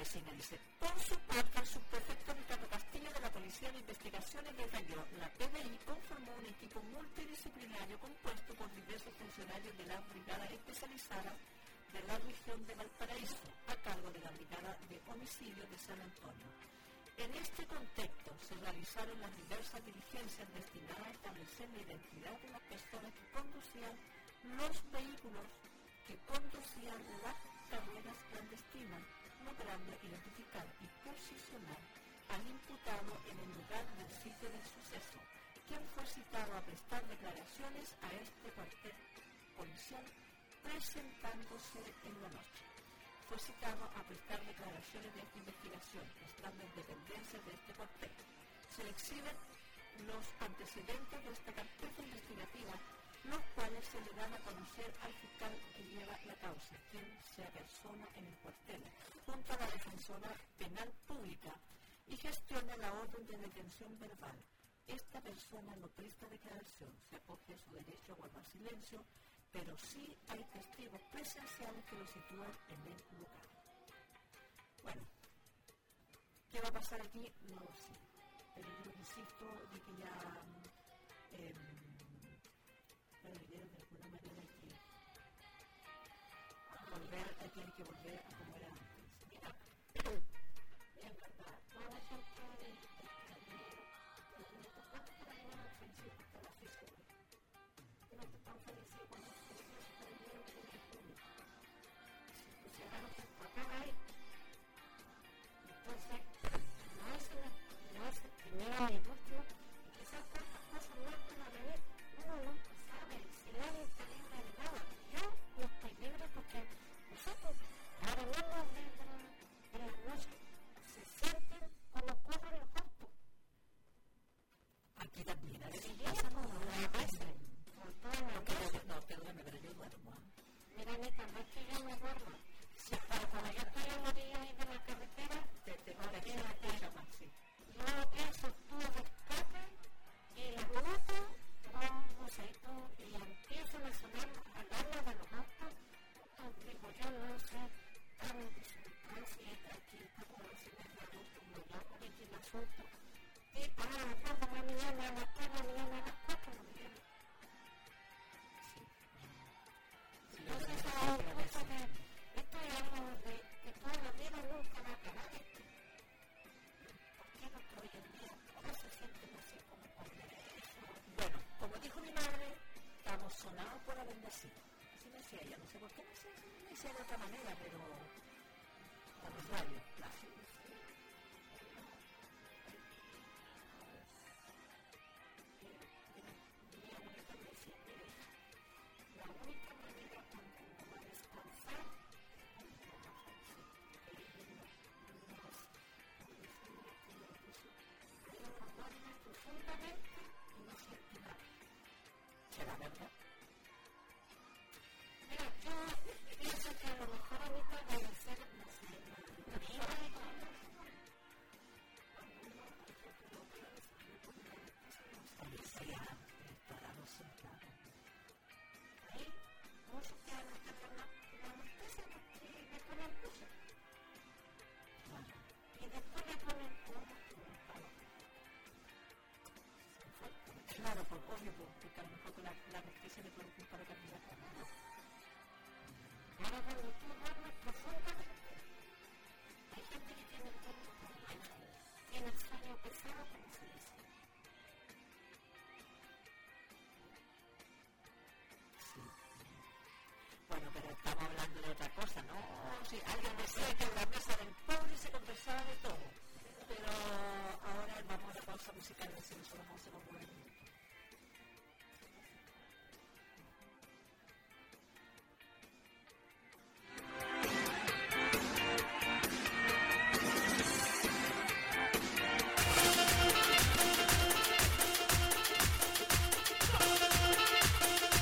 vecina dice, por su parte, el subprefecto Ricardo Castillo de la Policía de Investigaciones detalló, la P D I conformó un equipo multidisciplinario compuesto por diversos funcionarios de las brigadas especializadas de la región de Valparaíso, a cargo de la Brigada de Homicidios de San Antonio. En este contexto se realizaron las diversas diligencias destinadas a establecer la identidad de las personas que conducían los vehículos que conducían las carreras clandestinas, logrando identificar y posicionar al imputado en el lugar del sitio del suceso, quien fue citado a prestar declaraciones a este cuartel policial presentándose en la noche. Fue citado a prestar declaraciones de esta investigación, estando en dependencia de este cuartel. Se le exhiben los antecedentes de esta carpeta investigativa, los cuales se le dan a conocer al fiscal que lleva la causa, quien se apersona en el cuartel, junto a la defensora penal pública, y gestiona la orden de detención verbal. Esta persona no presta declaración, se acoge a su derecho a guardar silencio, pero sí hay testigos presenciales que lo sitúan en el lugar. Bueno, ¿qué va a pasar aquí? No lo sé, pero yo insisto de que ya eh, bueno, ya de alguna manera hay que volver, hay que, hay que volver a como era antes. Mira, en verdad, toda la gente de claro, por obvio, porque a lo mejor la, la justicia le puede culpar a candidato. Ahora cuando tú duermes profundamente, hay gente que tiene el cuerpo completo, tiene el sueño pesado, como se dice. Sí. Bueno, pero estamos hablando de otra cosa, ¿no? Sí, alguien decía que en la mesa del pobre se conversaba de todo, pero ahora vamos a la pausa musical, si nosotros vamos a poner.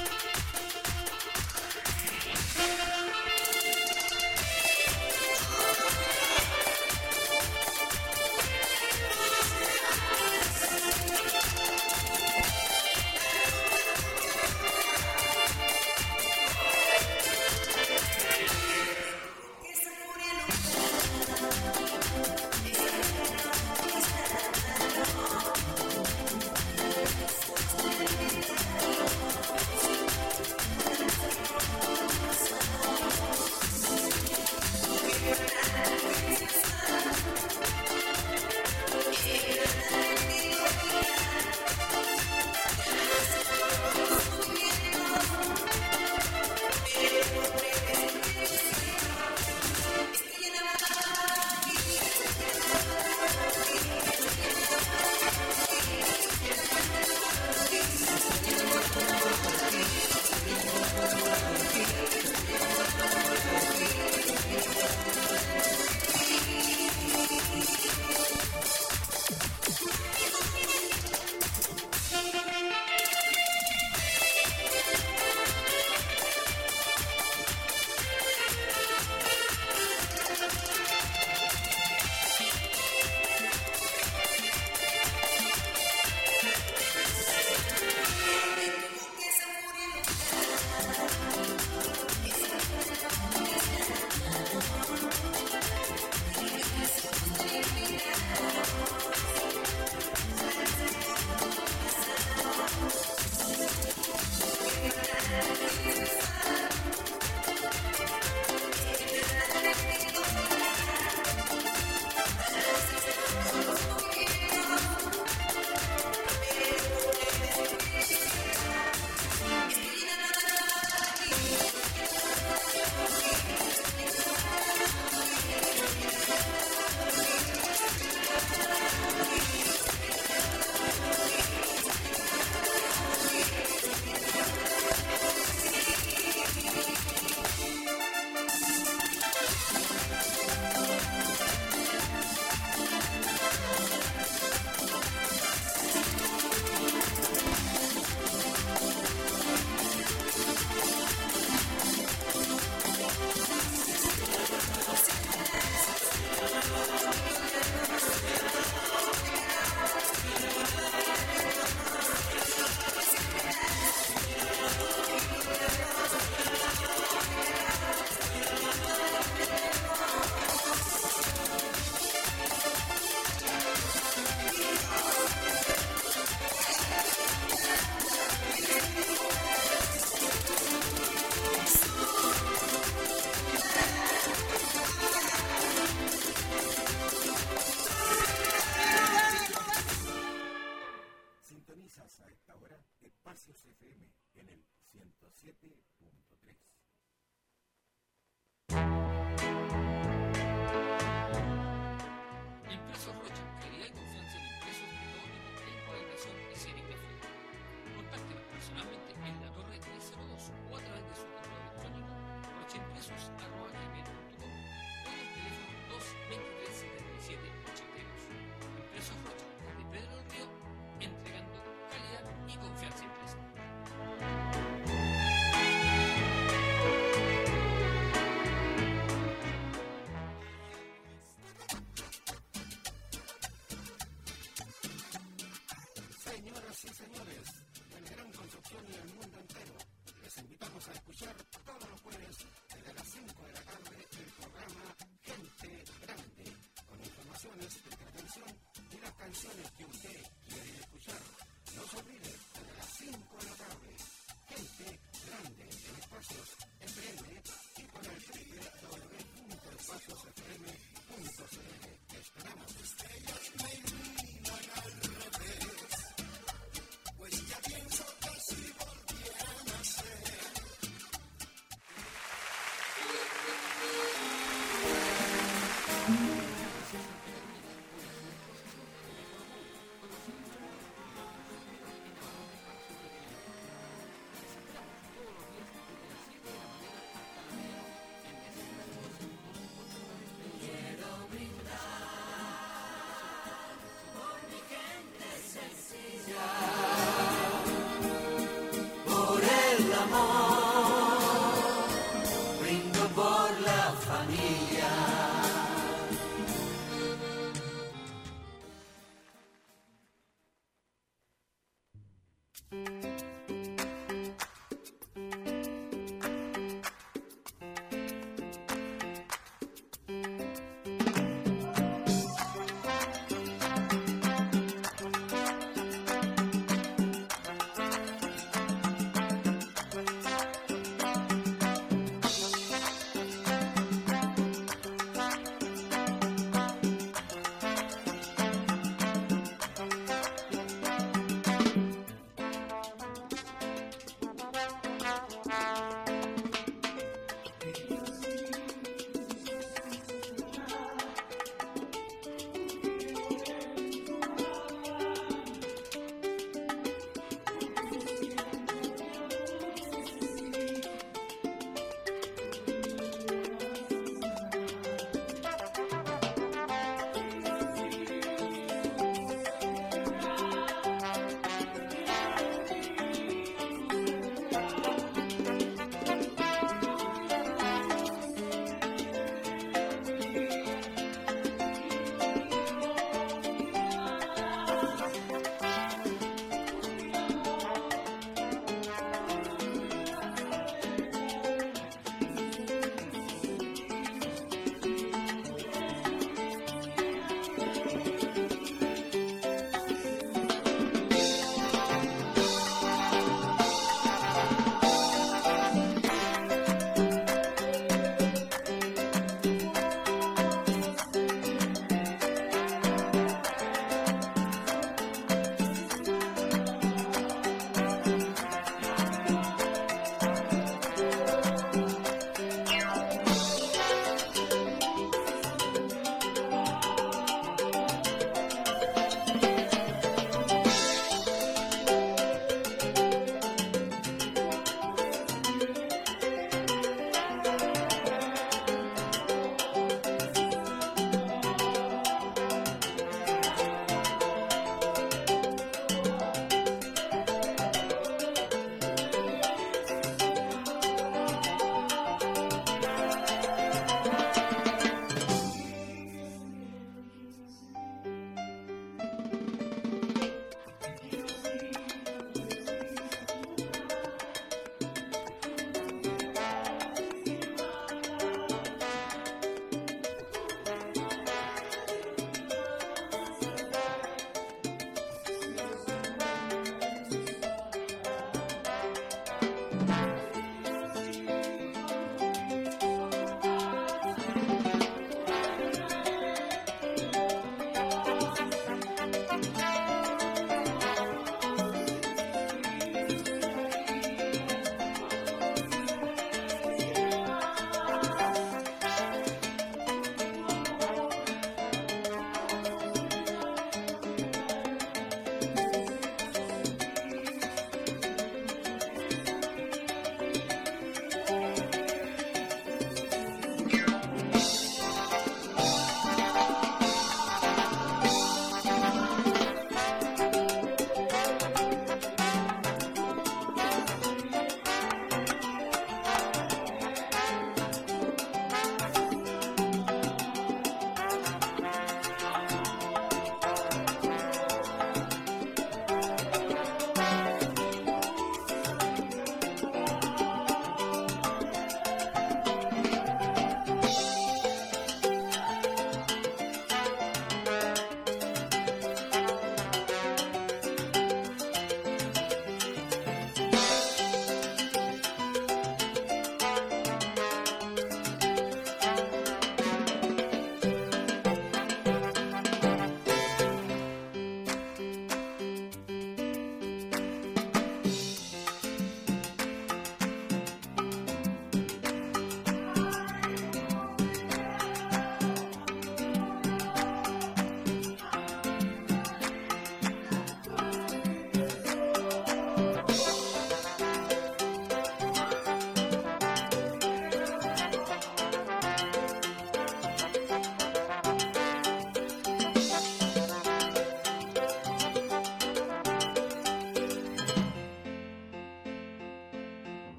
We'll be right back.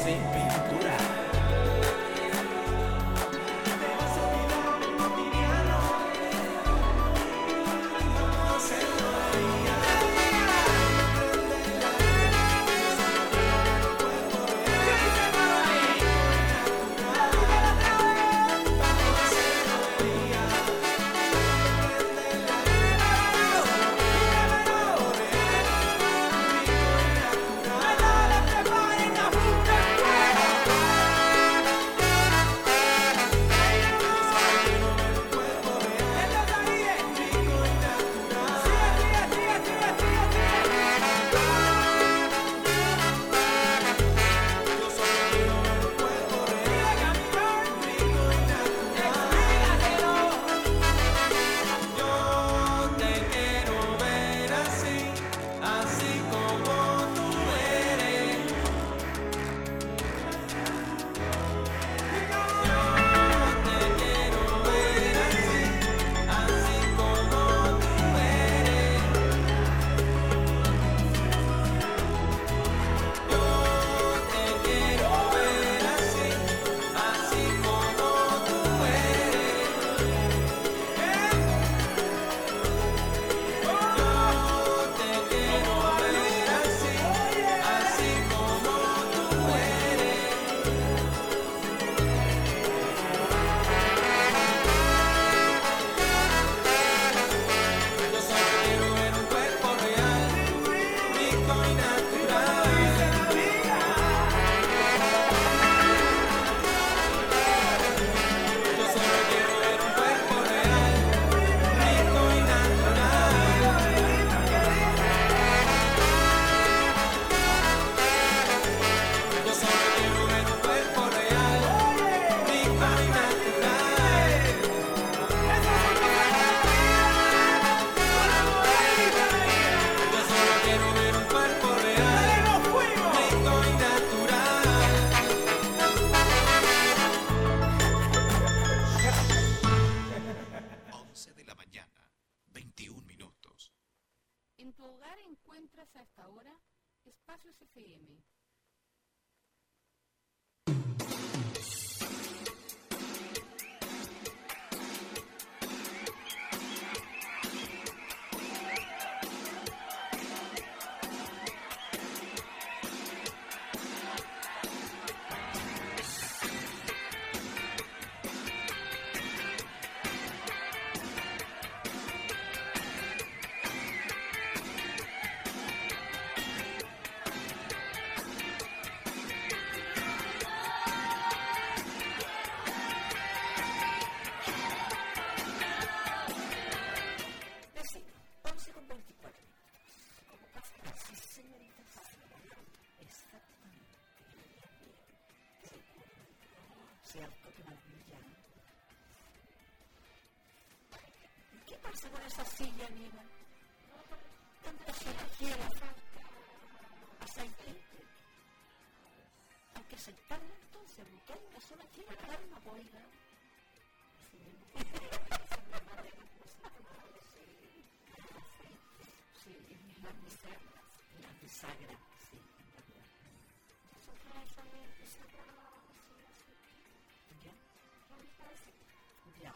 sin pintura. Te vas a olvidar lo cotidiano. Vamos a hacerlo de día. encuentras hasta ahora Espacios F M. Cierto, qué maravilla. ¿Qué pasa con esa silla, Nina? ¿Dónde se la quiera? Aceite. Hay que aceptarla entonces, porque una sola quiera calma, oiga. Sí, es la bisagra. La bisagra, sí, en realidad. Ya.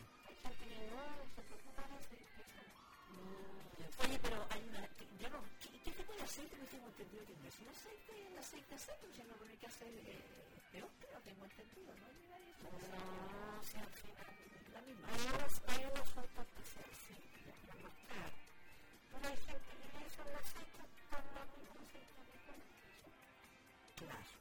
Oye, pero hay una... Yo no... ¿Qué, qué tipo de aceite no tengo entendido que no es un aceite? El aceite seco, si no lo hay que hacer eh, de hombre, no tengo entendido, ¿no? No, o sea, al final, la misma. Hay unos fotos que se hacen, claro. Pero hay gente que le hizo el aceite con la misma aceite de color. Claro.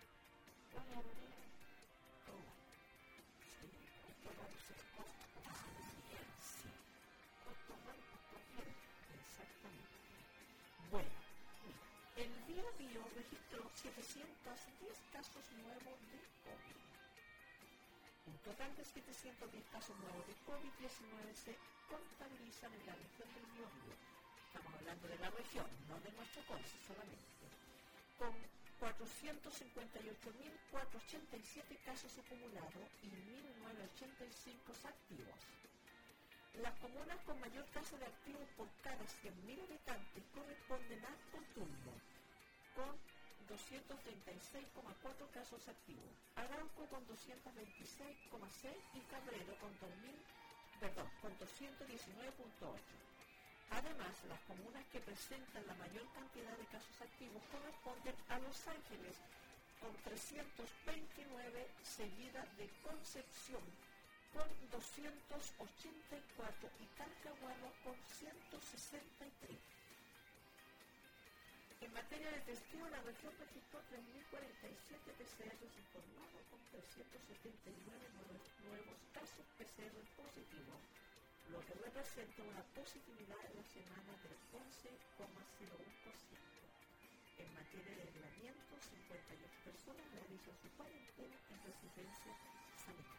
Bueno, mira, el día Bio registró setecientos diez casos nuevos de COVID. Un total de setecientos diez casos nuevos de COVID diecinueve se contabilizan en la región del Biobío. Estamos hablando de la región, no de nuestro país solamente. Con cuatrocientos cincuenta y ocho mil cuatrocientos ochenta y siete casos acumulados y mil novecientos ochenta y cinco activos. Las comunas con mayor caso de activos por cada cien mil habitantes corresponden a Cotumbo, con doscientos treinta y seis coma cuatro casos activos, Arauco con doscientos veintiséis coma seis y Cabrero con dos mil, perdón, con doscientos diecinueve coma ocho. Además, las comunas que presentan la mayor cantidad de casos activos corresponden a Los Ángeles con trescientos veintinueve, seguida de Concepción con doscientos ochenta y cuatro y Talcahuano con ciento sesenta y tres. En materia de testeo, la región registró tres mil cuarenta y siete P C Rs informados con trescientos setenta y nueve nuevos casos P C R positivos, lo que representa una positividad en la semana del once coma cero uno por ciento. En materia de aislamiento, cincuenta y ocho personas realizan su cuarentena en residencias sanitarias.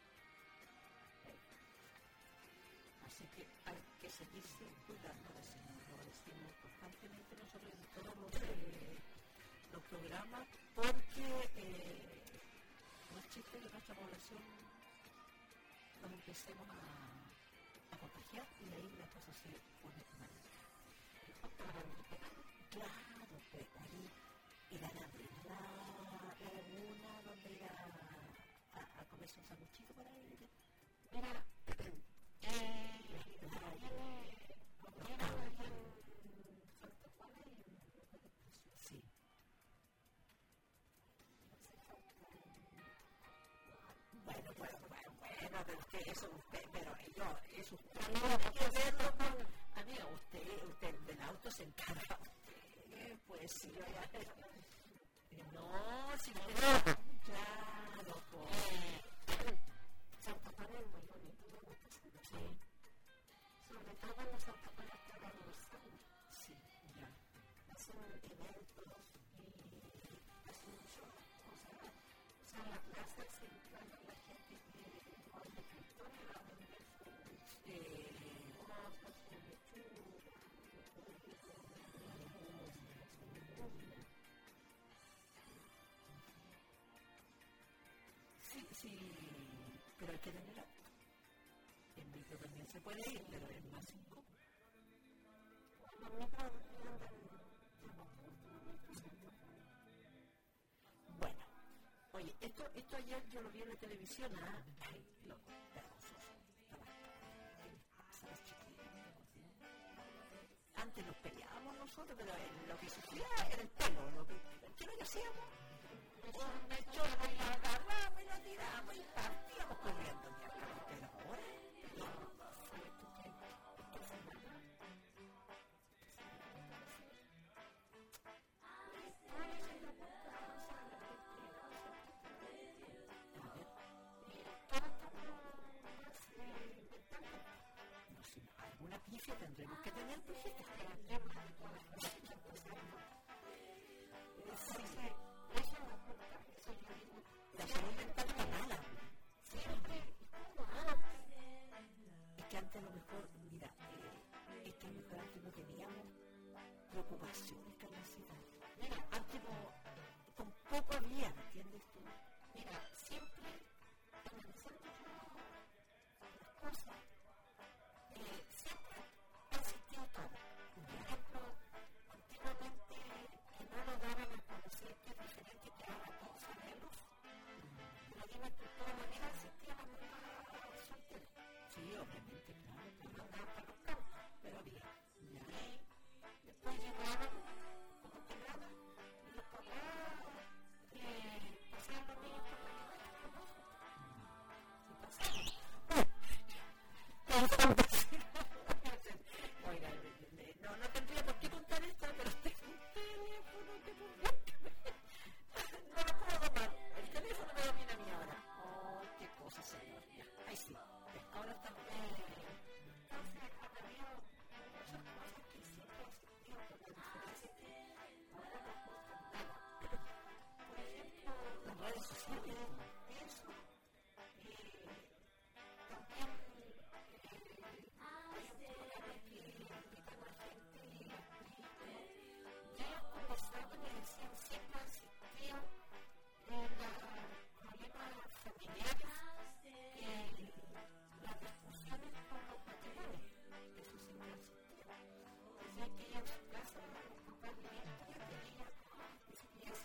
Así que hay que seguirse cuidando de sí. Lo decimos constantemente nosotros en todos los, eh, los programas, porque eh, no es chiste que nuestra población nos empecemos a, a contagiar y ahí la cosa se pone mal. Claro, pues ahí ir a la, la, la laguna donde ir a, a, a comerse un sanguchito por ahí. Mira, sí. Bueno, bueno, bueno, bueno, pero usted, eso usted, pero yo, eso usted, hay que verlo con, amiga, usted, usted del auto se encarga, usted, pues sí, yo ya, no, si no, claro, pues, Santa María es muy bonito, sí. Sobre todo en los Santa María cada aniversario. Sí, ya. Hacen eventos y hacen muchas cosas. O sea, la plaza central de la gente que hoy de Victoria va a vender sus cosas, sus lechugas, sí, sí, pero hay que tener auto. En micro también se puede ir, pero es más incómodo. Bueno, oye, esto, esto ayer yo lo vi en la televisión, ¿ah? Ay, loco, vergonzoso. Antes nos peleábamos nosotros, pero lo que sufría era el pelo. Lo que, ¿qué es lo que hacíamos? Un mechón y lo agarramos y lo tiramos y partíamos corriendo. Pero ahora, no. Alguna pifia tendremos que tener, pifia. La salud mental está mala. Es que antes a lo mejor, mira, eh, es que a lo mejor antes no teníamos preocupaciones con la ansiedad. Mira, antes no, con poco había, ¿entiendes tú? Mira, siempre en el centro las cosas, eh, siempre ha existido todo. Por ejemplo, antiguamente que no lo daban a conocer que es diferente que ahora todo se ve luz. Pero dime que toda la vida existía la misma soltera. Sí, obviamente, claro, que no andaban para los campos, pero había. Y después llegaban como pegaban y los papás eh, pasaban los niños por la calle. Sí, pasaban. Oiga, no, no tendría por qué contar esto, pero tengo un teléfono que no lo puedo tomar. El teléfono me domina a mí ahora. Oh, qué cosa, señor. Ya, ahí sí. Ahora está bien. Entonces, ha habido muchas cosas que siempre han existido, pero la diferencia es que ahora nos gustan nada. Por ejemplo, las redes sociales, eso, eh, también hay un programa que invita a la gente y ellos conversaban y decían siempre ha existido problemas familiares, eh, las discusiones por los matrimonios. Eso siempre ha existido. Decían que ella en su casa, los papás de ella, ella tenía, decía que ella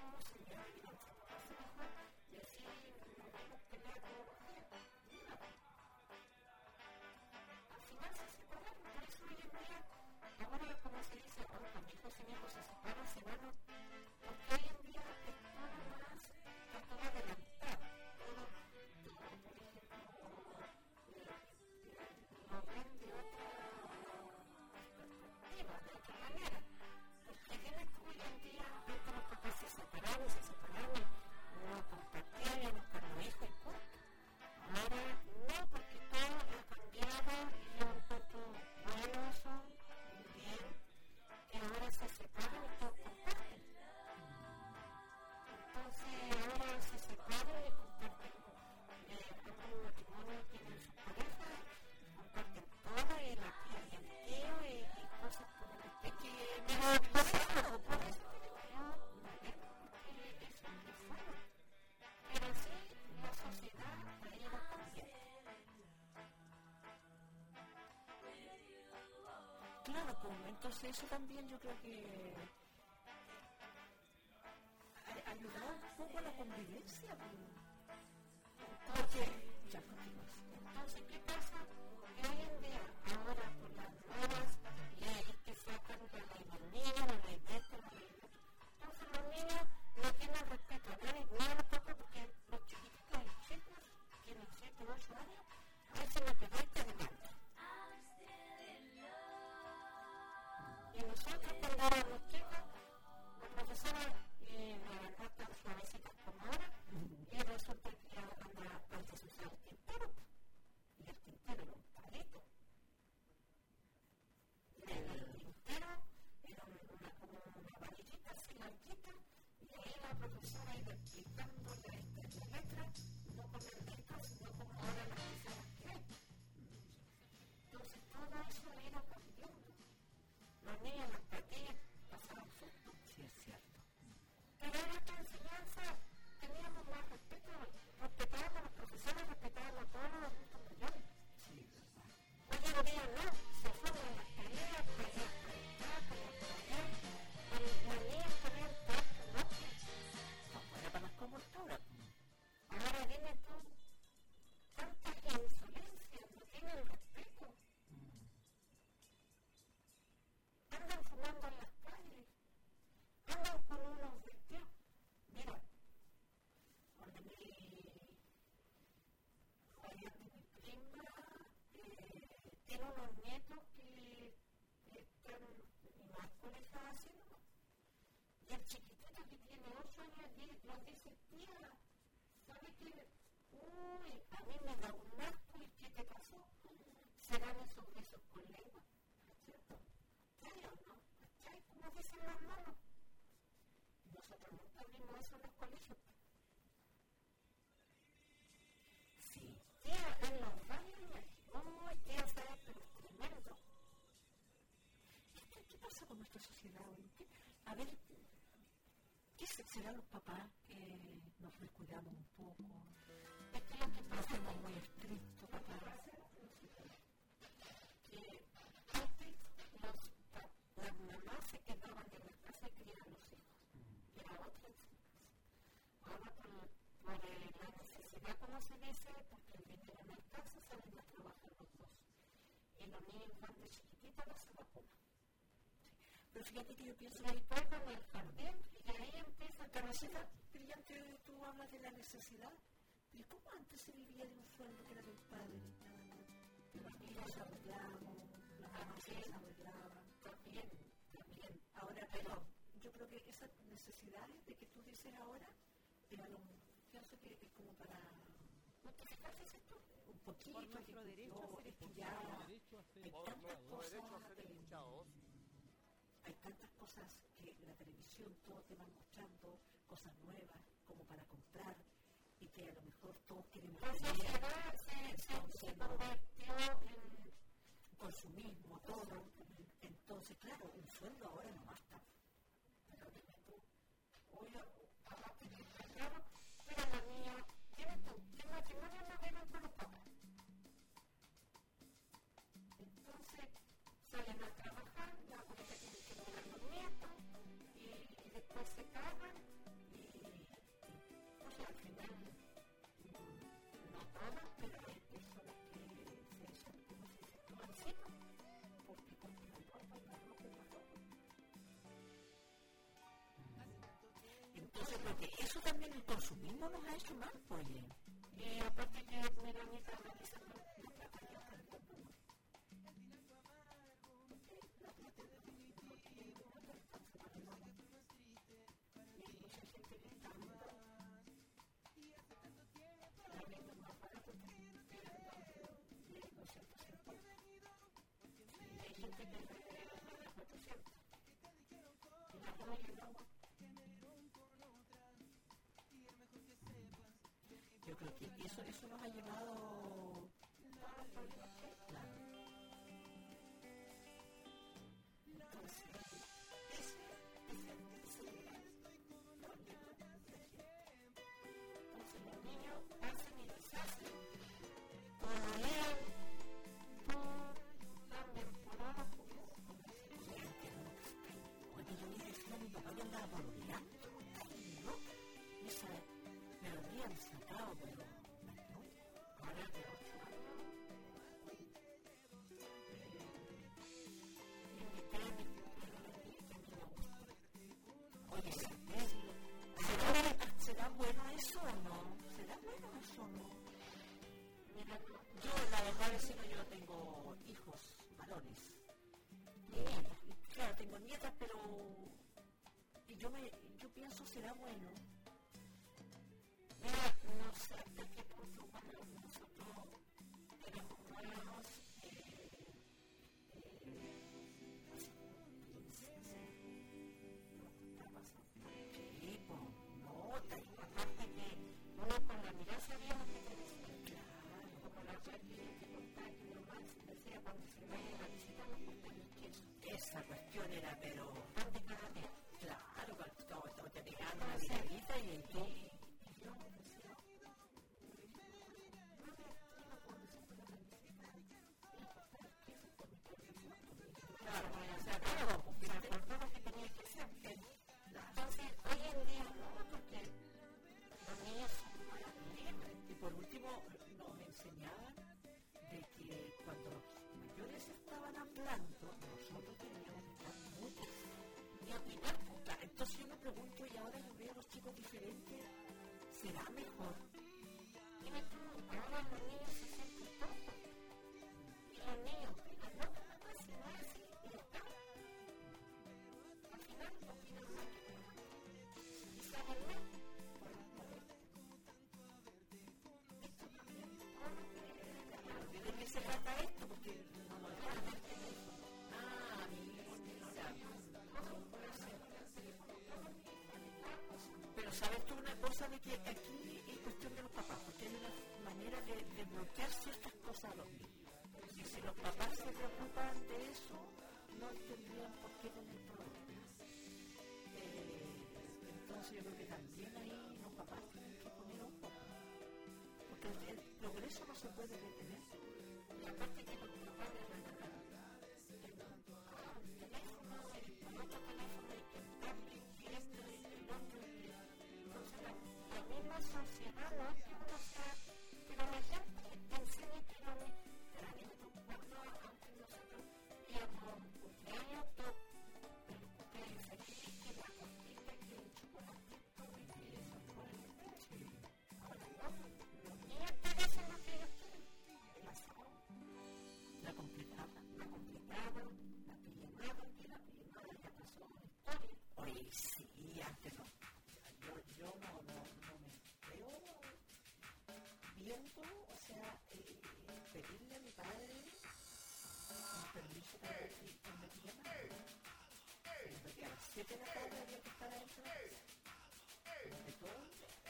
Claro, pues, entonces eso también yo creo que ha ayudado un poco a la convivencia. Porque, ya continuamos. Entonces, ¿qué pasa? Que hoy en día, ahora por las nuevas leyes que sacan de los niños, de la iglesia, de la iglesia, entonces los niños no tienen respeto a nadie, no a los papás, porque los chiquitos, los chicos, tienen siete u ocho años, dicen lo que va y te demanda. Y nosotros cuando éramos chicos, la profesora eh, me nota suavecitas como ahora, y resulta que anda antes usaba el tintero, y el tintero era un palito. Y el tintero era una, como una varillita así larguita, y ahí la profesora iba explicando la, la letra, no con el dedo, sino como ahora las personas que hay. Entonces todo eso era cambiando. Los niños en las patillas pasaban susto. Sí, es cierto. Pero en esta enseñanza teníamos más respeto, respetábamos a los profesores, respetábamos a todos los adultos mayores. Sí, es verdad. Hoy en día no, se forman las tareas, tareas para acá, tareas para allá, las niñas ponían tanto, ¿no? No fuera para las computadoras. Ahora dime tú, tantas insolencias, no tienen respeto. Andan fumando en las calles, andan con unos vestidos. Mira, cuando mi, allá de mi prima, eh, tiene unos nietos que están más conectados haciendo. Y el chiquitito que tiene ocho años nos dice, tía, ¿sabe qué? Uy, a mí me da un asco, ¿y qué te pasó? ¿Serán esos besos con lengua? ¿Cierto? ¿Serio, no? ¿Cachai? ¿Cómo dicen las manos? Nosotros nunca vimos eso en los colegios. Sí. Tía, en los baños, uy, tía, ¿sabes? Pero es tremendo. ¿Qué, ¿Qué pasa con nuestra sociedad hoy? ¿Qué, a ver, ¿qué serán los papás que nos descuidamos un poco? Es que lo que Nos pasa hacemos muy estrictos, papá. que antes los, las mamás se quedaban en la casa y criaban a los hijos. Era otra enseñanza. Ahora por, por eh, la necesidad, como se dice, porque el dinero no alcanza, salen a trabajar los dos. Y los niños van de chiquititos a la vacuna. Pero fíjate que yo pienso Y después van al jardín y ahí empieza que Carosita, brillante, tú hablas de la necesidad. ¿Y cómo antes se vivía de un sueldo que era del padre? Los niños se arreglaban, las mamás se arreglaban. también, también. Ahora, pero yo creo que esas necesidades de que tú dices ahora, era lo, pienso que es como para ¿No te fijas, dices tú? un poquito, Por nuestro que derecho yo a ser estudiara. derecho a ser Hay escuchado. tantas cosas, eh, escuchados. hay tantas cosas que en la televisión todos te van mostrando, cosas nuevas, como para comprar, y que a lo mejor todos queremos La tener, sociedad se, se, se convirtió en... consumismo, todo. Entonces, claro, un sueldo ahora no basta. Pero dime tú, oye, ahora que te está claro, pero la niña, dime tú, ¿qué matrimonio no viven con los papás? Entonces, salen a trabajar, la abuelita tiene que ver a los nietos, y, y después se casan, y yo creo que eso también el consumismo nos ha hecho mal, pues. Y aparte que mi mamita me dice que la plata ya está en el mundo. La plata es definitiva, porque no te alcanza para nada. Y hay mucha gente que está mal. La venta más barata que tiene doscientos cincuenta. Y hay gente que le da cuatrocientos. Y la come y el agua. Yo creo que eso, eso nos ha llevado... Claro. Entonces, ese es el celular. Entonces los niños hacen y deshacen. Colorean, cambian por abajo. Cuando yo le decía a mi papá que andaba coloreando, ¿no? Esa me lo habían sacado, pero... Ahora de ocho años. Invité a mi Oye, ¿será, ¿será bueno eso o no? ¿Será bueno eso o no? Mira, Yo, la verdad, es que yo tengo hijos varones. Y, claro, tengo nietas, pero... Y yo, me, yo pienso, ¿será bueno? mira, no sé hasta qué punto, bueno, nosotros tenemos nuevos Sí, pues, no, y aparte que uno con la mirada sabíamos que tenía. Como la otra que te contaba que mi mamá decía cuando se vaya a visitar los cumpleaños que esa cuestión era, pero... pan de cada día. Claro, cuando te pegaban una viradita y tú... Claro, o sea, claro, porque me acordaba que tenía que ser. Entonces, hoy en día no, porque los niños son más libres. Y por último, nos enseñaban de que cuando los mayores estaban hablando, nosotros teníamos que estar mudos y opinar. Claro, entonces yo me pregunto, y ahora yo veo a los chicos diferentes, ¿será mejor? Dime tú, ahora los niños se sienten tontos. Y los niños opinan, no, no, así, no es así, y está. Al final opinan más que nosotros. Y saben más. Esto también, todo lo que... ¿De qué se trata esto? Porque no lo Ah, pero sabes tú una cosa de que aquí es cuestión de los papás, porque hay una manera de, de bloquear ciertas cosas a los niños. Y si los papás se preocupan de eso, no tendrían por qué tener problemas. Eh, entonces yo creo que también ahí los papás tienen que poner un poco. Porque el, el progreso no se puede detener. Y aparte que los papás les regalan el teléfono, el otro teléfono, el tablet, y este, el otro, entonces la, la misma sociedad, ¿no? O sea, pero la gente te enseña que no es, pero a mí me recuerdo antes nosotros íbamos a un cumpleaños, todo, el cumpleaños feliz, que la tortita, que el chocolatito, que eso fue el leche. Ahora no, los niños te dicen lo que ellos quieren. El asado. La completaba. La completaban, la pijamaban, que la pijamada ya pasó una historia. Oye, sí, antes no. Yo, yo no, no, no me veo viendo, o sea, eh, pedirle a mi padre un permiso para ir con mi pijama. Porque a las siete de la tarde había que estar adentro de la casa. De todo el día.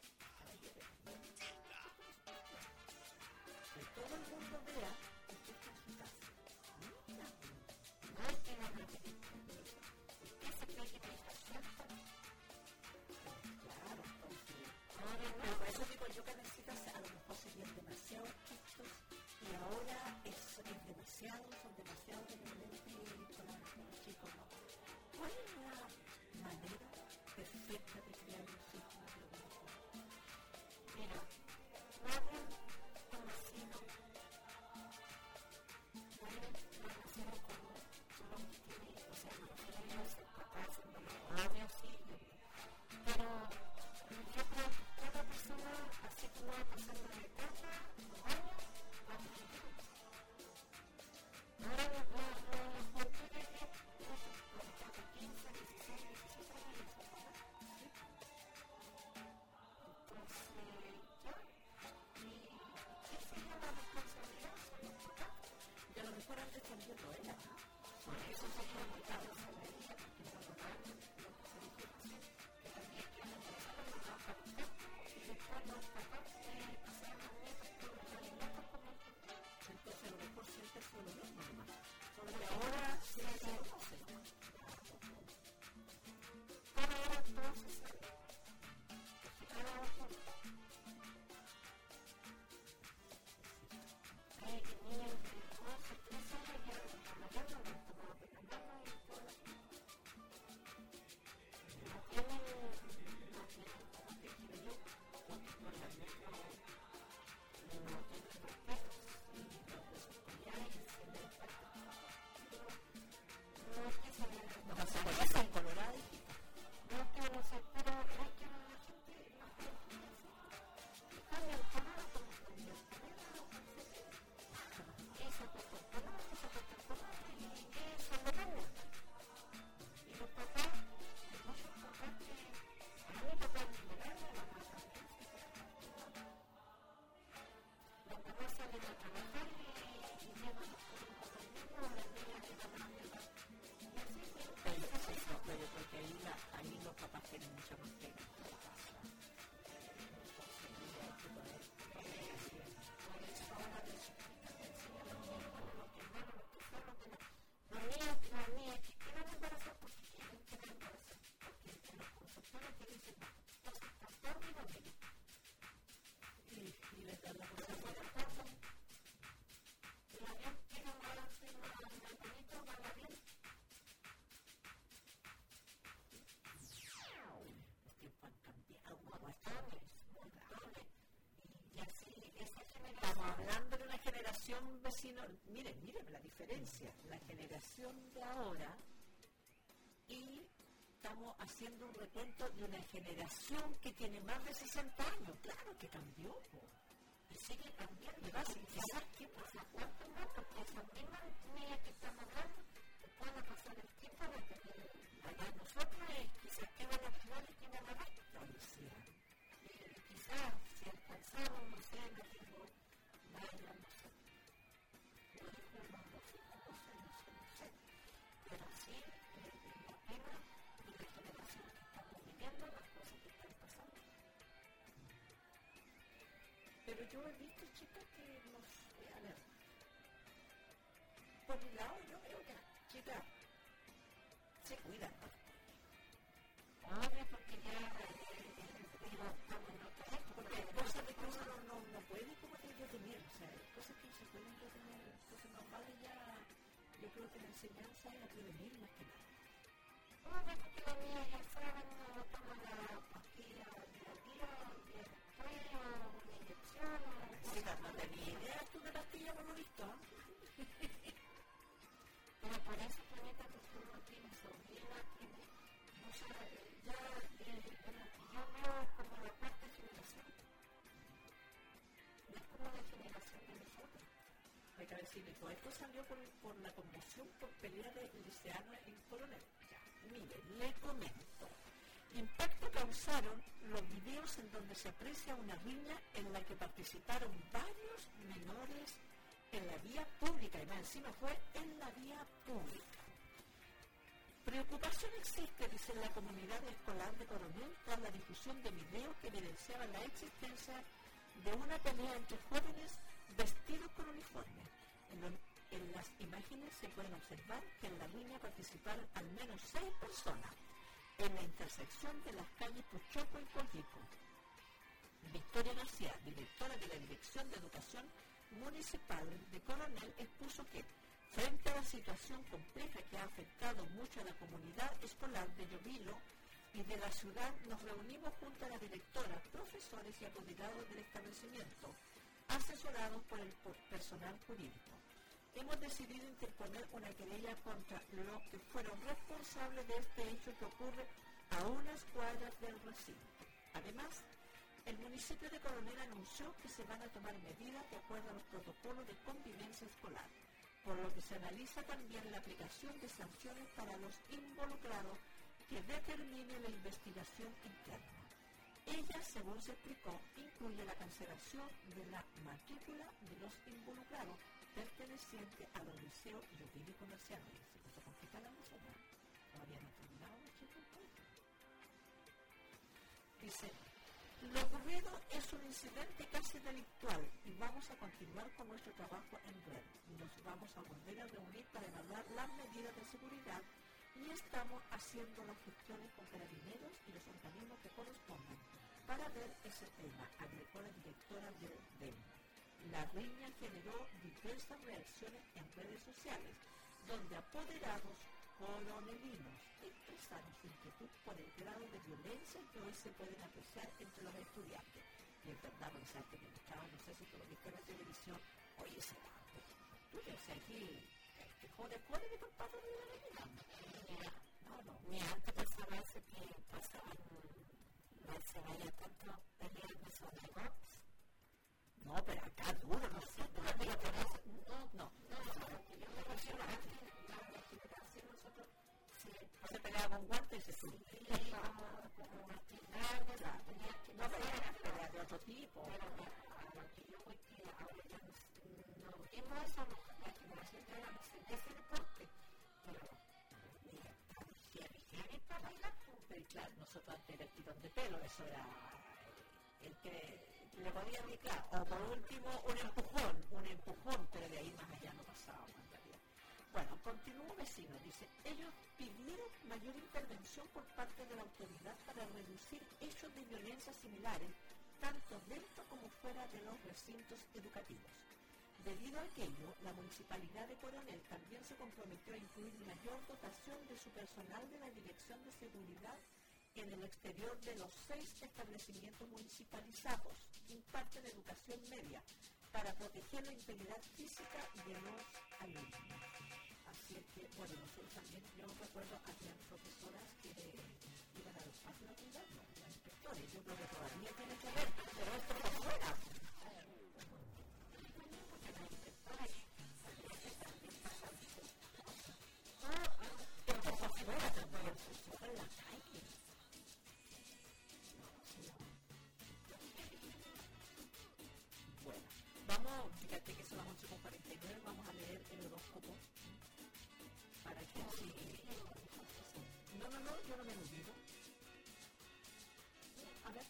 Que todo el mundo vea que tú estás en su casa. Mira. No hay que no repetir. ¿Qué se cree que te está haciendo? Claro, entonces. Ahora no. Pero por eso digo yo que necesitas a lo mejor serían demasiado estrictos y ahora es, es demasiado, son demasiado dependientes con los chicos, ¿no? ¿Cuál es la manera perfecta de crear un círculo de trabajo? Mira, nadie ha nacido, nadie ha nacido como solo que tiene, o sea, no quiere ser papás, no, nadie así, pero último. Entonces, transporte y bolero. Y, y les dan la Pero posibilidad. bueno, pasa. El avión tiene un balance más bonito, más bien. Los tiempos han cambiado. Montones, montones. Y así, esa generación. Estamos hablando de una generación vecino. Miren, miren la diferencia. La generación de ahora y estamos haciendo un recuento de una generación que tiene más de sesenta años. Claro que cambió. po. Y sigue cambiando. Y va a ser- ¿Sabes qué pasa? ¿Cuánto más? Porque esas mismas niñas que estamos hablando van a pasar el tiempo de que para nosotros es quizás que van a ayudar y que van a ver. Oye, sí, Eh, quizás si alcanzamos, no sé, no digo, vaya, no sé. Lo dijo el mundo, sí, no sé, no sé, no sé. Pero sí, eh, la pena de la generación que estamos viviendo, las cosas que están pasando. pero yo he visto chicas que nos... A ver, por un lado yo veo que las chicas se cuidan, ¿no? Ahora porque ya, eh, digo, estamos en otra época. Porque hay cosas de que uno no, no, no puede como que retener, o sea, hay cosas que no se pueden retener, cosas normales ya, yo creo que la enseñanza es a prevenir más que nada. Una vez que la niña ya saben, no toman la pastilla de la tira, de después, o una inyección, o Sí, no tenía idea tú de pastilla por lo visto, ¿no? pero por eso planeta que uno tiene sobrina, tiene, o sea, ya, eh, bueno, yo veo como la cuarta generación. No es como la generación de nosotros. Hay que decirle, todo esto salió por, por la conmoción por pelea de liceano en Coronel. Ya, mire, le comento. Impacto causaron los videos en donde se aprecia una riña en la que participaron varios menores en la vía pública, y más encima fue en la vía pública. Preocupación existe, dice la comunidad escolar de Coronel, tras la difusión de videos que evidenciaban la existencia de una pelea entre jóvenes vestidos con uniformes. En, lo, en las imágenes se pueden observar que en la riña participaron al menos seis personas en la intersección de las calles Puchoco y Coyico. Victoria García, directora de la Dirección de Educación Municipal de Coronel, expuso que, frente a la situación compleja que ha afectado mucho a la comunidad escolar de Llovilo y de la ciudad, nos reunimos junto a la directora, profesores y apoderados del establecimiento, asesorados por el personal jurídico. Hemos decidido interponer una querella contra los que fueron responsables de este hecho que ocurre a unas cuadras del recinto. Además, el municipio de Coronel anunció que se van a tomar medidas de acuerdo a los protocolos de convivencia escolar, por lo que se analiza también la aplicación de sanciones para los involucrados que determine la investigación interna. Ella, según se explicó, incluye la cancelación de la matrícula de los involucrados perteneciente a los liceos Llovilo y comerciales. Se puso complicada la zona. Todavía no ha terminado los chicos. Dice, lo ocurrido es un incidente casi delictual y vamos a continuar con nuestro trabajo en red. Nos vamos a volver a reunir para evaluar las medidas de seguridad y estamos haciendo las gestiones con carabineros y los organismos que correspondan para ver ese tema, agregó la directora del D E M. La riña generó diversas reacciones en redes sociales, donde apoderados coronelinos expresaron su inquietud por el grado de violencia que hoy se pueden apreciar entre los estudiantes. Y es verdad, porque sabes que me buscaba, no sé si tú lo viste en la televisión, oye, ese campo, tú ya sé aquí, que jode, jode de por parte de la reina. No, no. Ni antes pasaba eso que pasaba en se vaya tanto peleas de zona box. No, pero acá duro, no sé, tú la digo por eso. No, no, no, Yo me refiero a antes, la generación nosotros se peleaba con guantes y se sube. íbamos como martillazos, peleas que No, pero eran peleas de otro tipo. pero a lo que yo voy que ahora ya no vimos eso, la generación que éramos en ese deporte, pero mira, heavy, heavy para bailar. Pero claro, nosotros antes era el tirón de pelo, eso era el que le podía aplicar, o por último un empujón, un empujón, pero de ahí más allá no pasaba en realidad. Bueno, continúo vecino, dice, ellos pidieron mayor intervención por parte de la autoridad para reducir hechos de violencia similares, tanto dentro como fuera de los recintos educativos. Debido a aquello, la Municipalidad de Coronel también se comprometió a incluir mayor dotación de su personal de la Dirección de Seguridad en el exterior de los seis establecimientos municipalizados que imparten educación media para proteger la integridad física de los alumnos. Así es que, bueno, nosotros también, yo recuerdo, habían profesoras que iban a los patios a cuidarnos, las inspectores, yo creo que todavía tiene que ver, pero esto por fuera. Bueno, vamos, fíjate que son las ocho con cuarenta y nueve, vamos a leer el horóscopo para que así... No, no, no, yo no me olvido. A ver,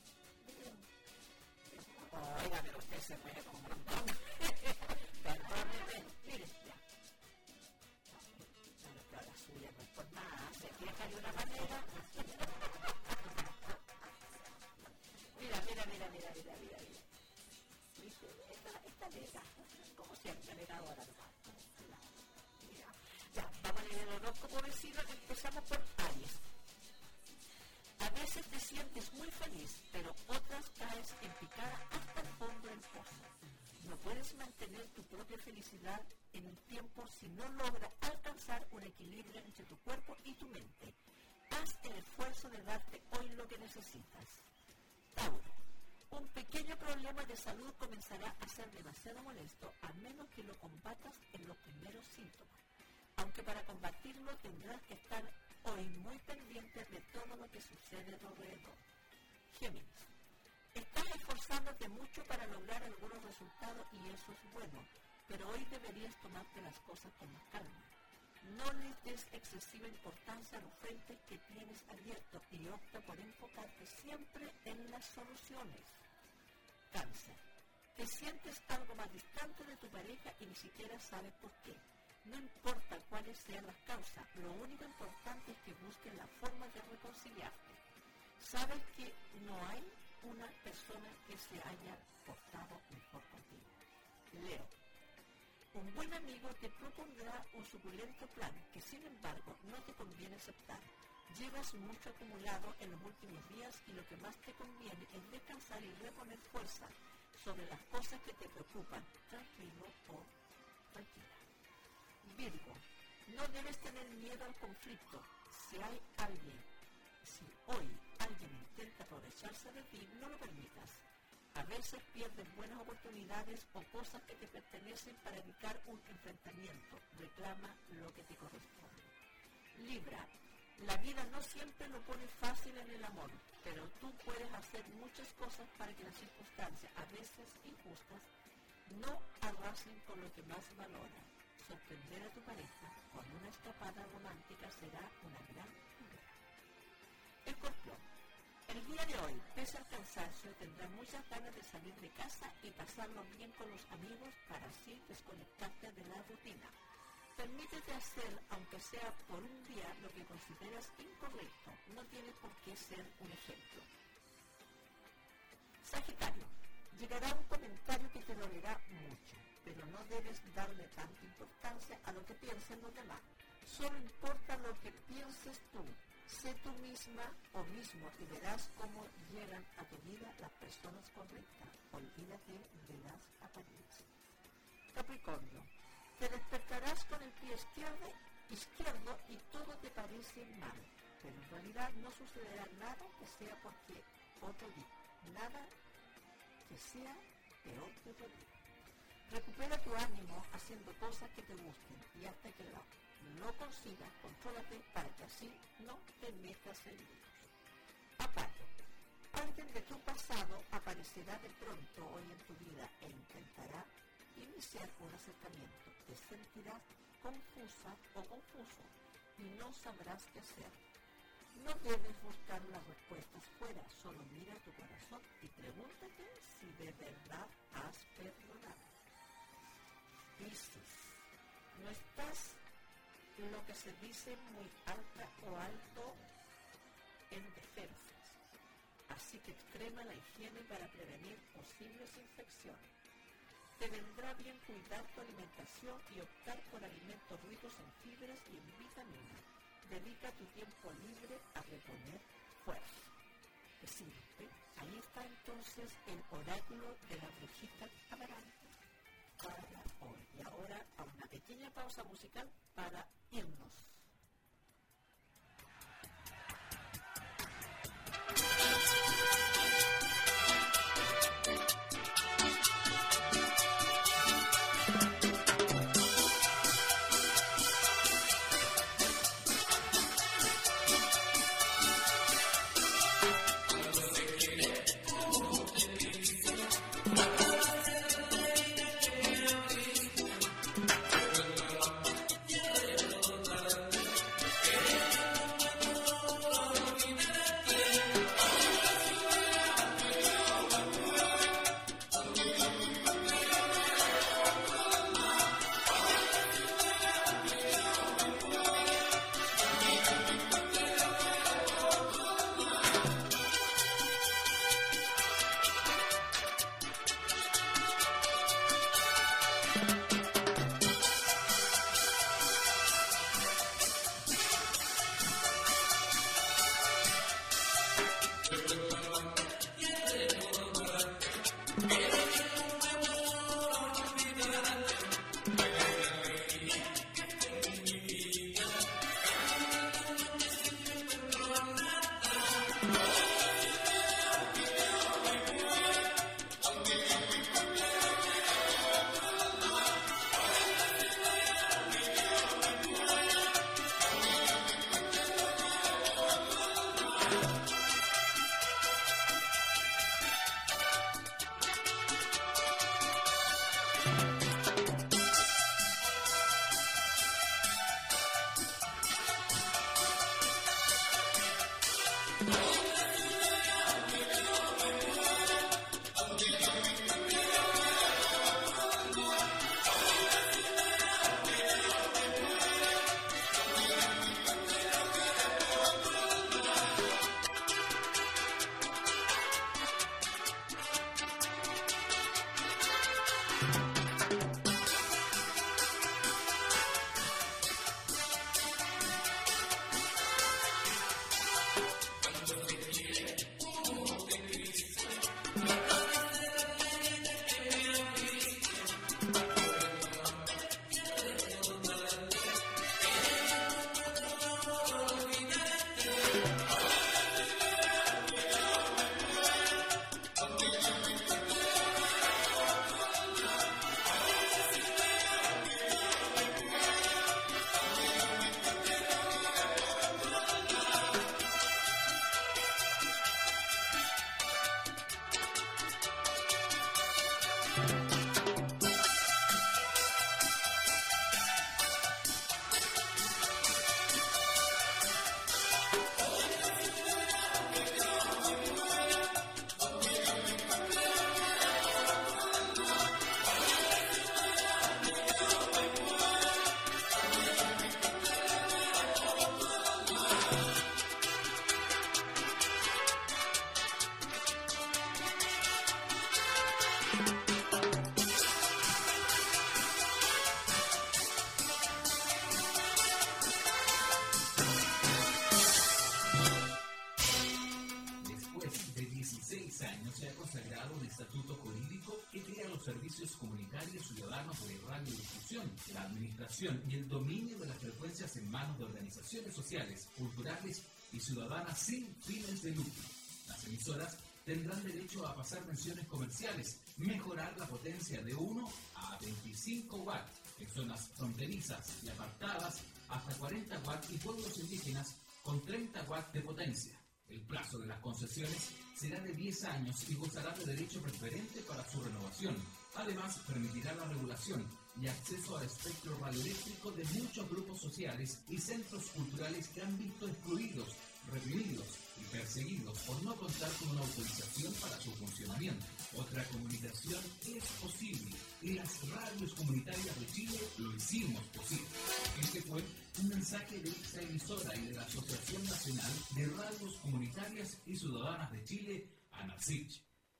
oiga, pero usted se puede con un montón. Perdóneme, mire, ya. Claro, que la suya no es por nada, se queja de una manera. Mira, mira, mira, mira, mira, mira, mira. ¿Viste? Esta, esta letra, como siempre, legadora. Mira, ya, vamos a leer el horóscopo vecino, empezamos por Aries. A veces te sientes muy feliz, pero otras caes en picada hasta el fondo del pozo. No puedes mantener tu propia felicidad en el tiempo si no logras alcanzar un equilibrio entre tu cuerpo y tu mente. Haz el esfuerzo de darte hoy lo que necesitas. Tauro. Un pequeño problema de salud comenzará a ser demasiado molesto a menos que lo combatas en los primeros síntomas. Aunque para combatirlo tendrás que estar hoy muy pendiente de todo lo que sucede alrededor. Géminis. Estás esforzándote mucho para lograr algunos resultados y eso es bueno, pero hoy deberías tomarte las cosas con más calma. No les des excesiva importancia a los frentes que tienes abiertos y opta por enfocarte siempre en las soluciones. Cáncer. Te sientes algo más distante de tu pareja y ni siquiera sabes por qué. No importa cuáles sean las causas, lo único importante es que busques la forma de reconciliarte. Sabes que no hay una persona que se haya portado mejor contigo. Leo. Un buen amigo te propondrá un suculento plan que, sin embargo, no te conviene aceptar. Llevas mucho acumulado en los últimos días y lo que más te conviene es descansar y reponer fuerza sobre las cosas que te preocupan, tranquilo o tranquila. Virgo, no debes tener miedo al conflicto. Si hay alguien, si hoy alguien intenta aprovecharse de ti, no lo permitas. A veces pierdes buenas oportunidades o cosas que te pertenecen para evitar un enfrentamiento. Reclama lo que te corresponde. Libra, la vida no siempre lo pone fácil en el amor, pero tú puedes hacer muchas cosas para que las circunstancias, a veces injustas, no arrasen con lo que más valora. Sorprender a tu pareja con una escapada romántica será una gran idea. Escorpión. El día de hoy, pese al cansancio, tendrás muchas ganas de salir de casa y pasarlo bien con los amigos para así desconectarte de la rutina. Permítete hacer, aunque sea por un día, lo que consideras incorrecto. No tiene por qué ser un ejemplo. Sagitario. Llegará un comentario que te dolerá mucho, pero no debes darle tanta importancia a lo que piensen los demás. Solo importa lo que pienses tú. Sé tú misma o mismo y verás cómo llegan a tu vida las personas correctas. Olvídate de las apariencias. Capricornio. Te despertarás con el pie izquierdo, izquierdo y todo te parece mal, pero en realidad no sucederá nada que sea porque otro día. Nada que sea peor que otro día. Recupera tu ánimo haciendo cosas que te gusten y hasta que lo, lo consigas, contrólate para que así no te metas en líos. Acuario. Alguien de tu pasado aparecerá de pronto hoy en tu vida e intentará iniciar un acercamiento. Te sentirás confusa o confuso y no sabrás qué hacer. No debes buscar las respuestas fuera, solo mira tu corazón y pregúntate si de verdad has perdonado. Piscis, no estás lo que se dice muy alta o alto en defensas. Así que extrema la higiene para prevenir posibles infecciones. Te vendrá bien cuidar tu alimentación y optar por alimentos ricos en fibras y en vitaminas. Dedica tu tiempo libre a reponer fuerza. Sí, ¿eh? Ahí está entonces el oráculo de la brujita Amaranta para hoy. Y ahora a una pequeña pausa musical para irnos. Comunitarios ciudadanos de radiodifusión, la administración y el dominio de las frecuencias en manos de organizaciones sociales, culturales y ciudadanas sin fines de lucro. Las emisoras tendrán derecho a pasar menciones comerciales, mejorar la potencia de uno a veinticinco watts en zonas fronterizas y apartadas, hasta cuarenta watts y pueblos indígenas con treinta watts de potencia. El plazo de las concesiones será de diez años y gozará de derecho preferente para su renovación. Además, permitirá la regulación y acceso al espectro radioeléctrico de muchos grupos sociales y centros culturales que han visto excluidos, reprimidos y perseguidos por no contar con una autorización para su funcionamiento. Otra comunicación es posible y las radios comunitarias de Chile lo hicimos posible. Este fue un mensaje de esta emisora y de la Asociación Nacional de Radios Comunitarias y Ciudadanas de Chile, ANACICH.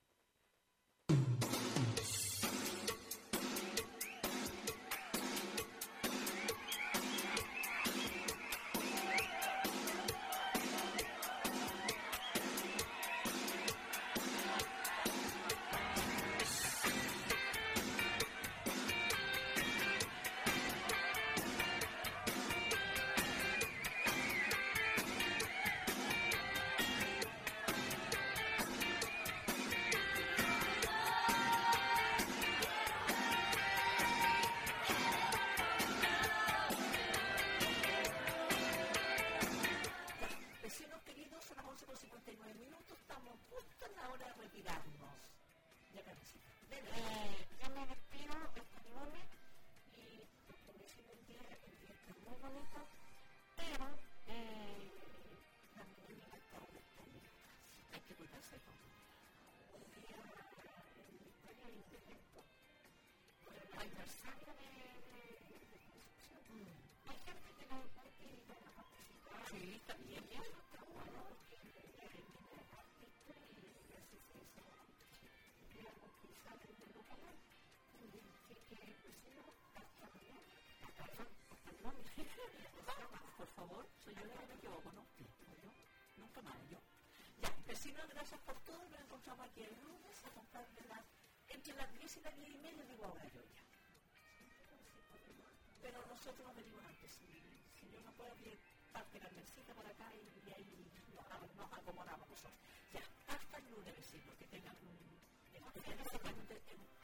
Gracias por todo, nos encontramos aquí el lunes a comprar entre las diez y las diez y media, digo ahora yo ya. Pero nosotros venimos antes. Si, si yo no puedo ir parte de la mesita por acá y, y ahí nos, nos acomodamos nosotros. Ya, hasta el lunes, vecinos, que tengan un...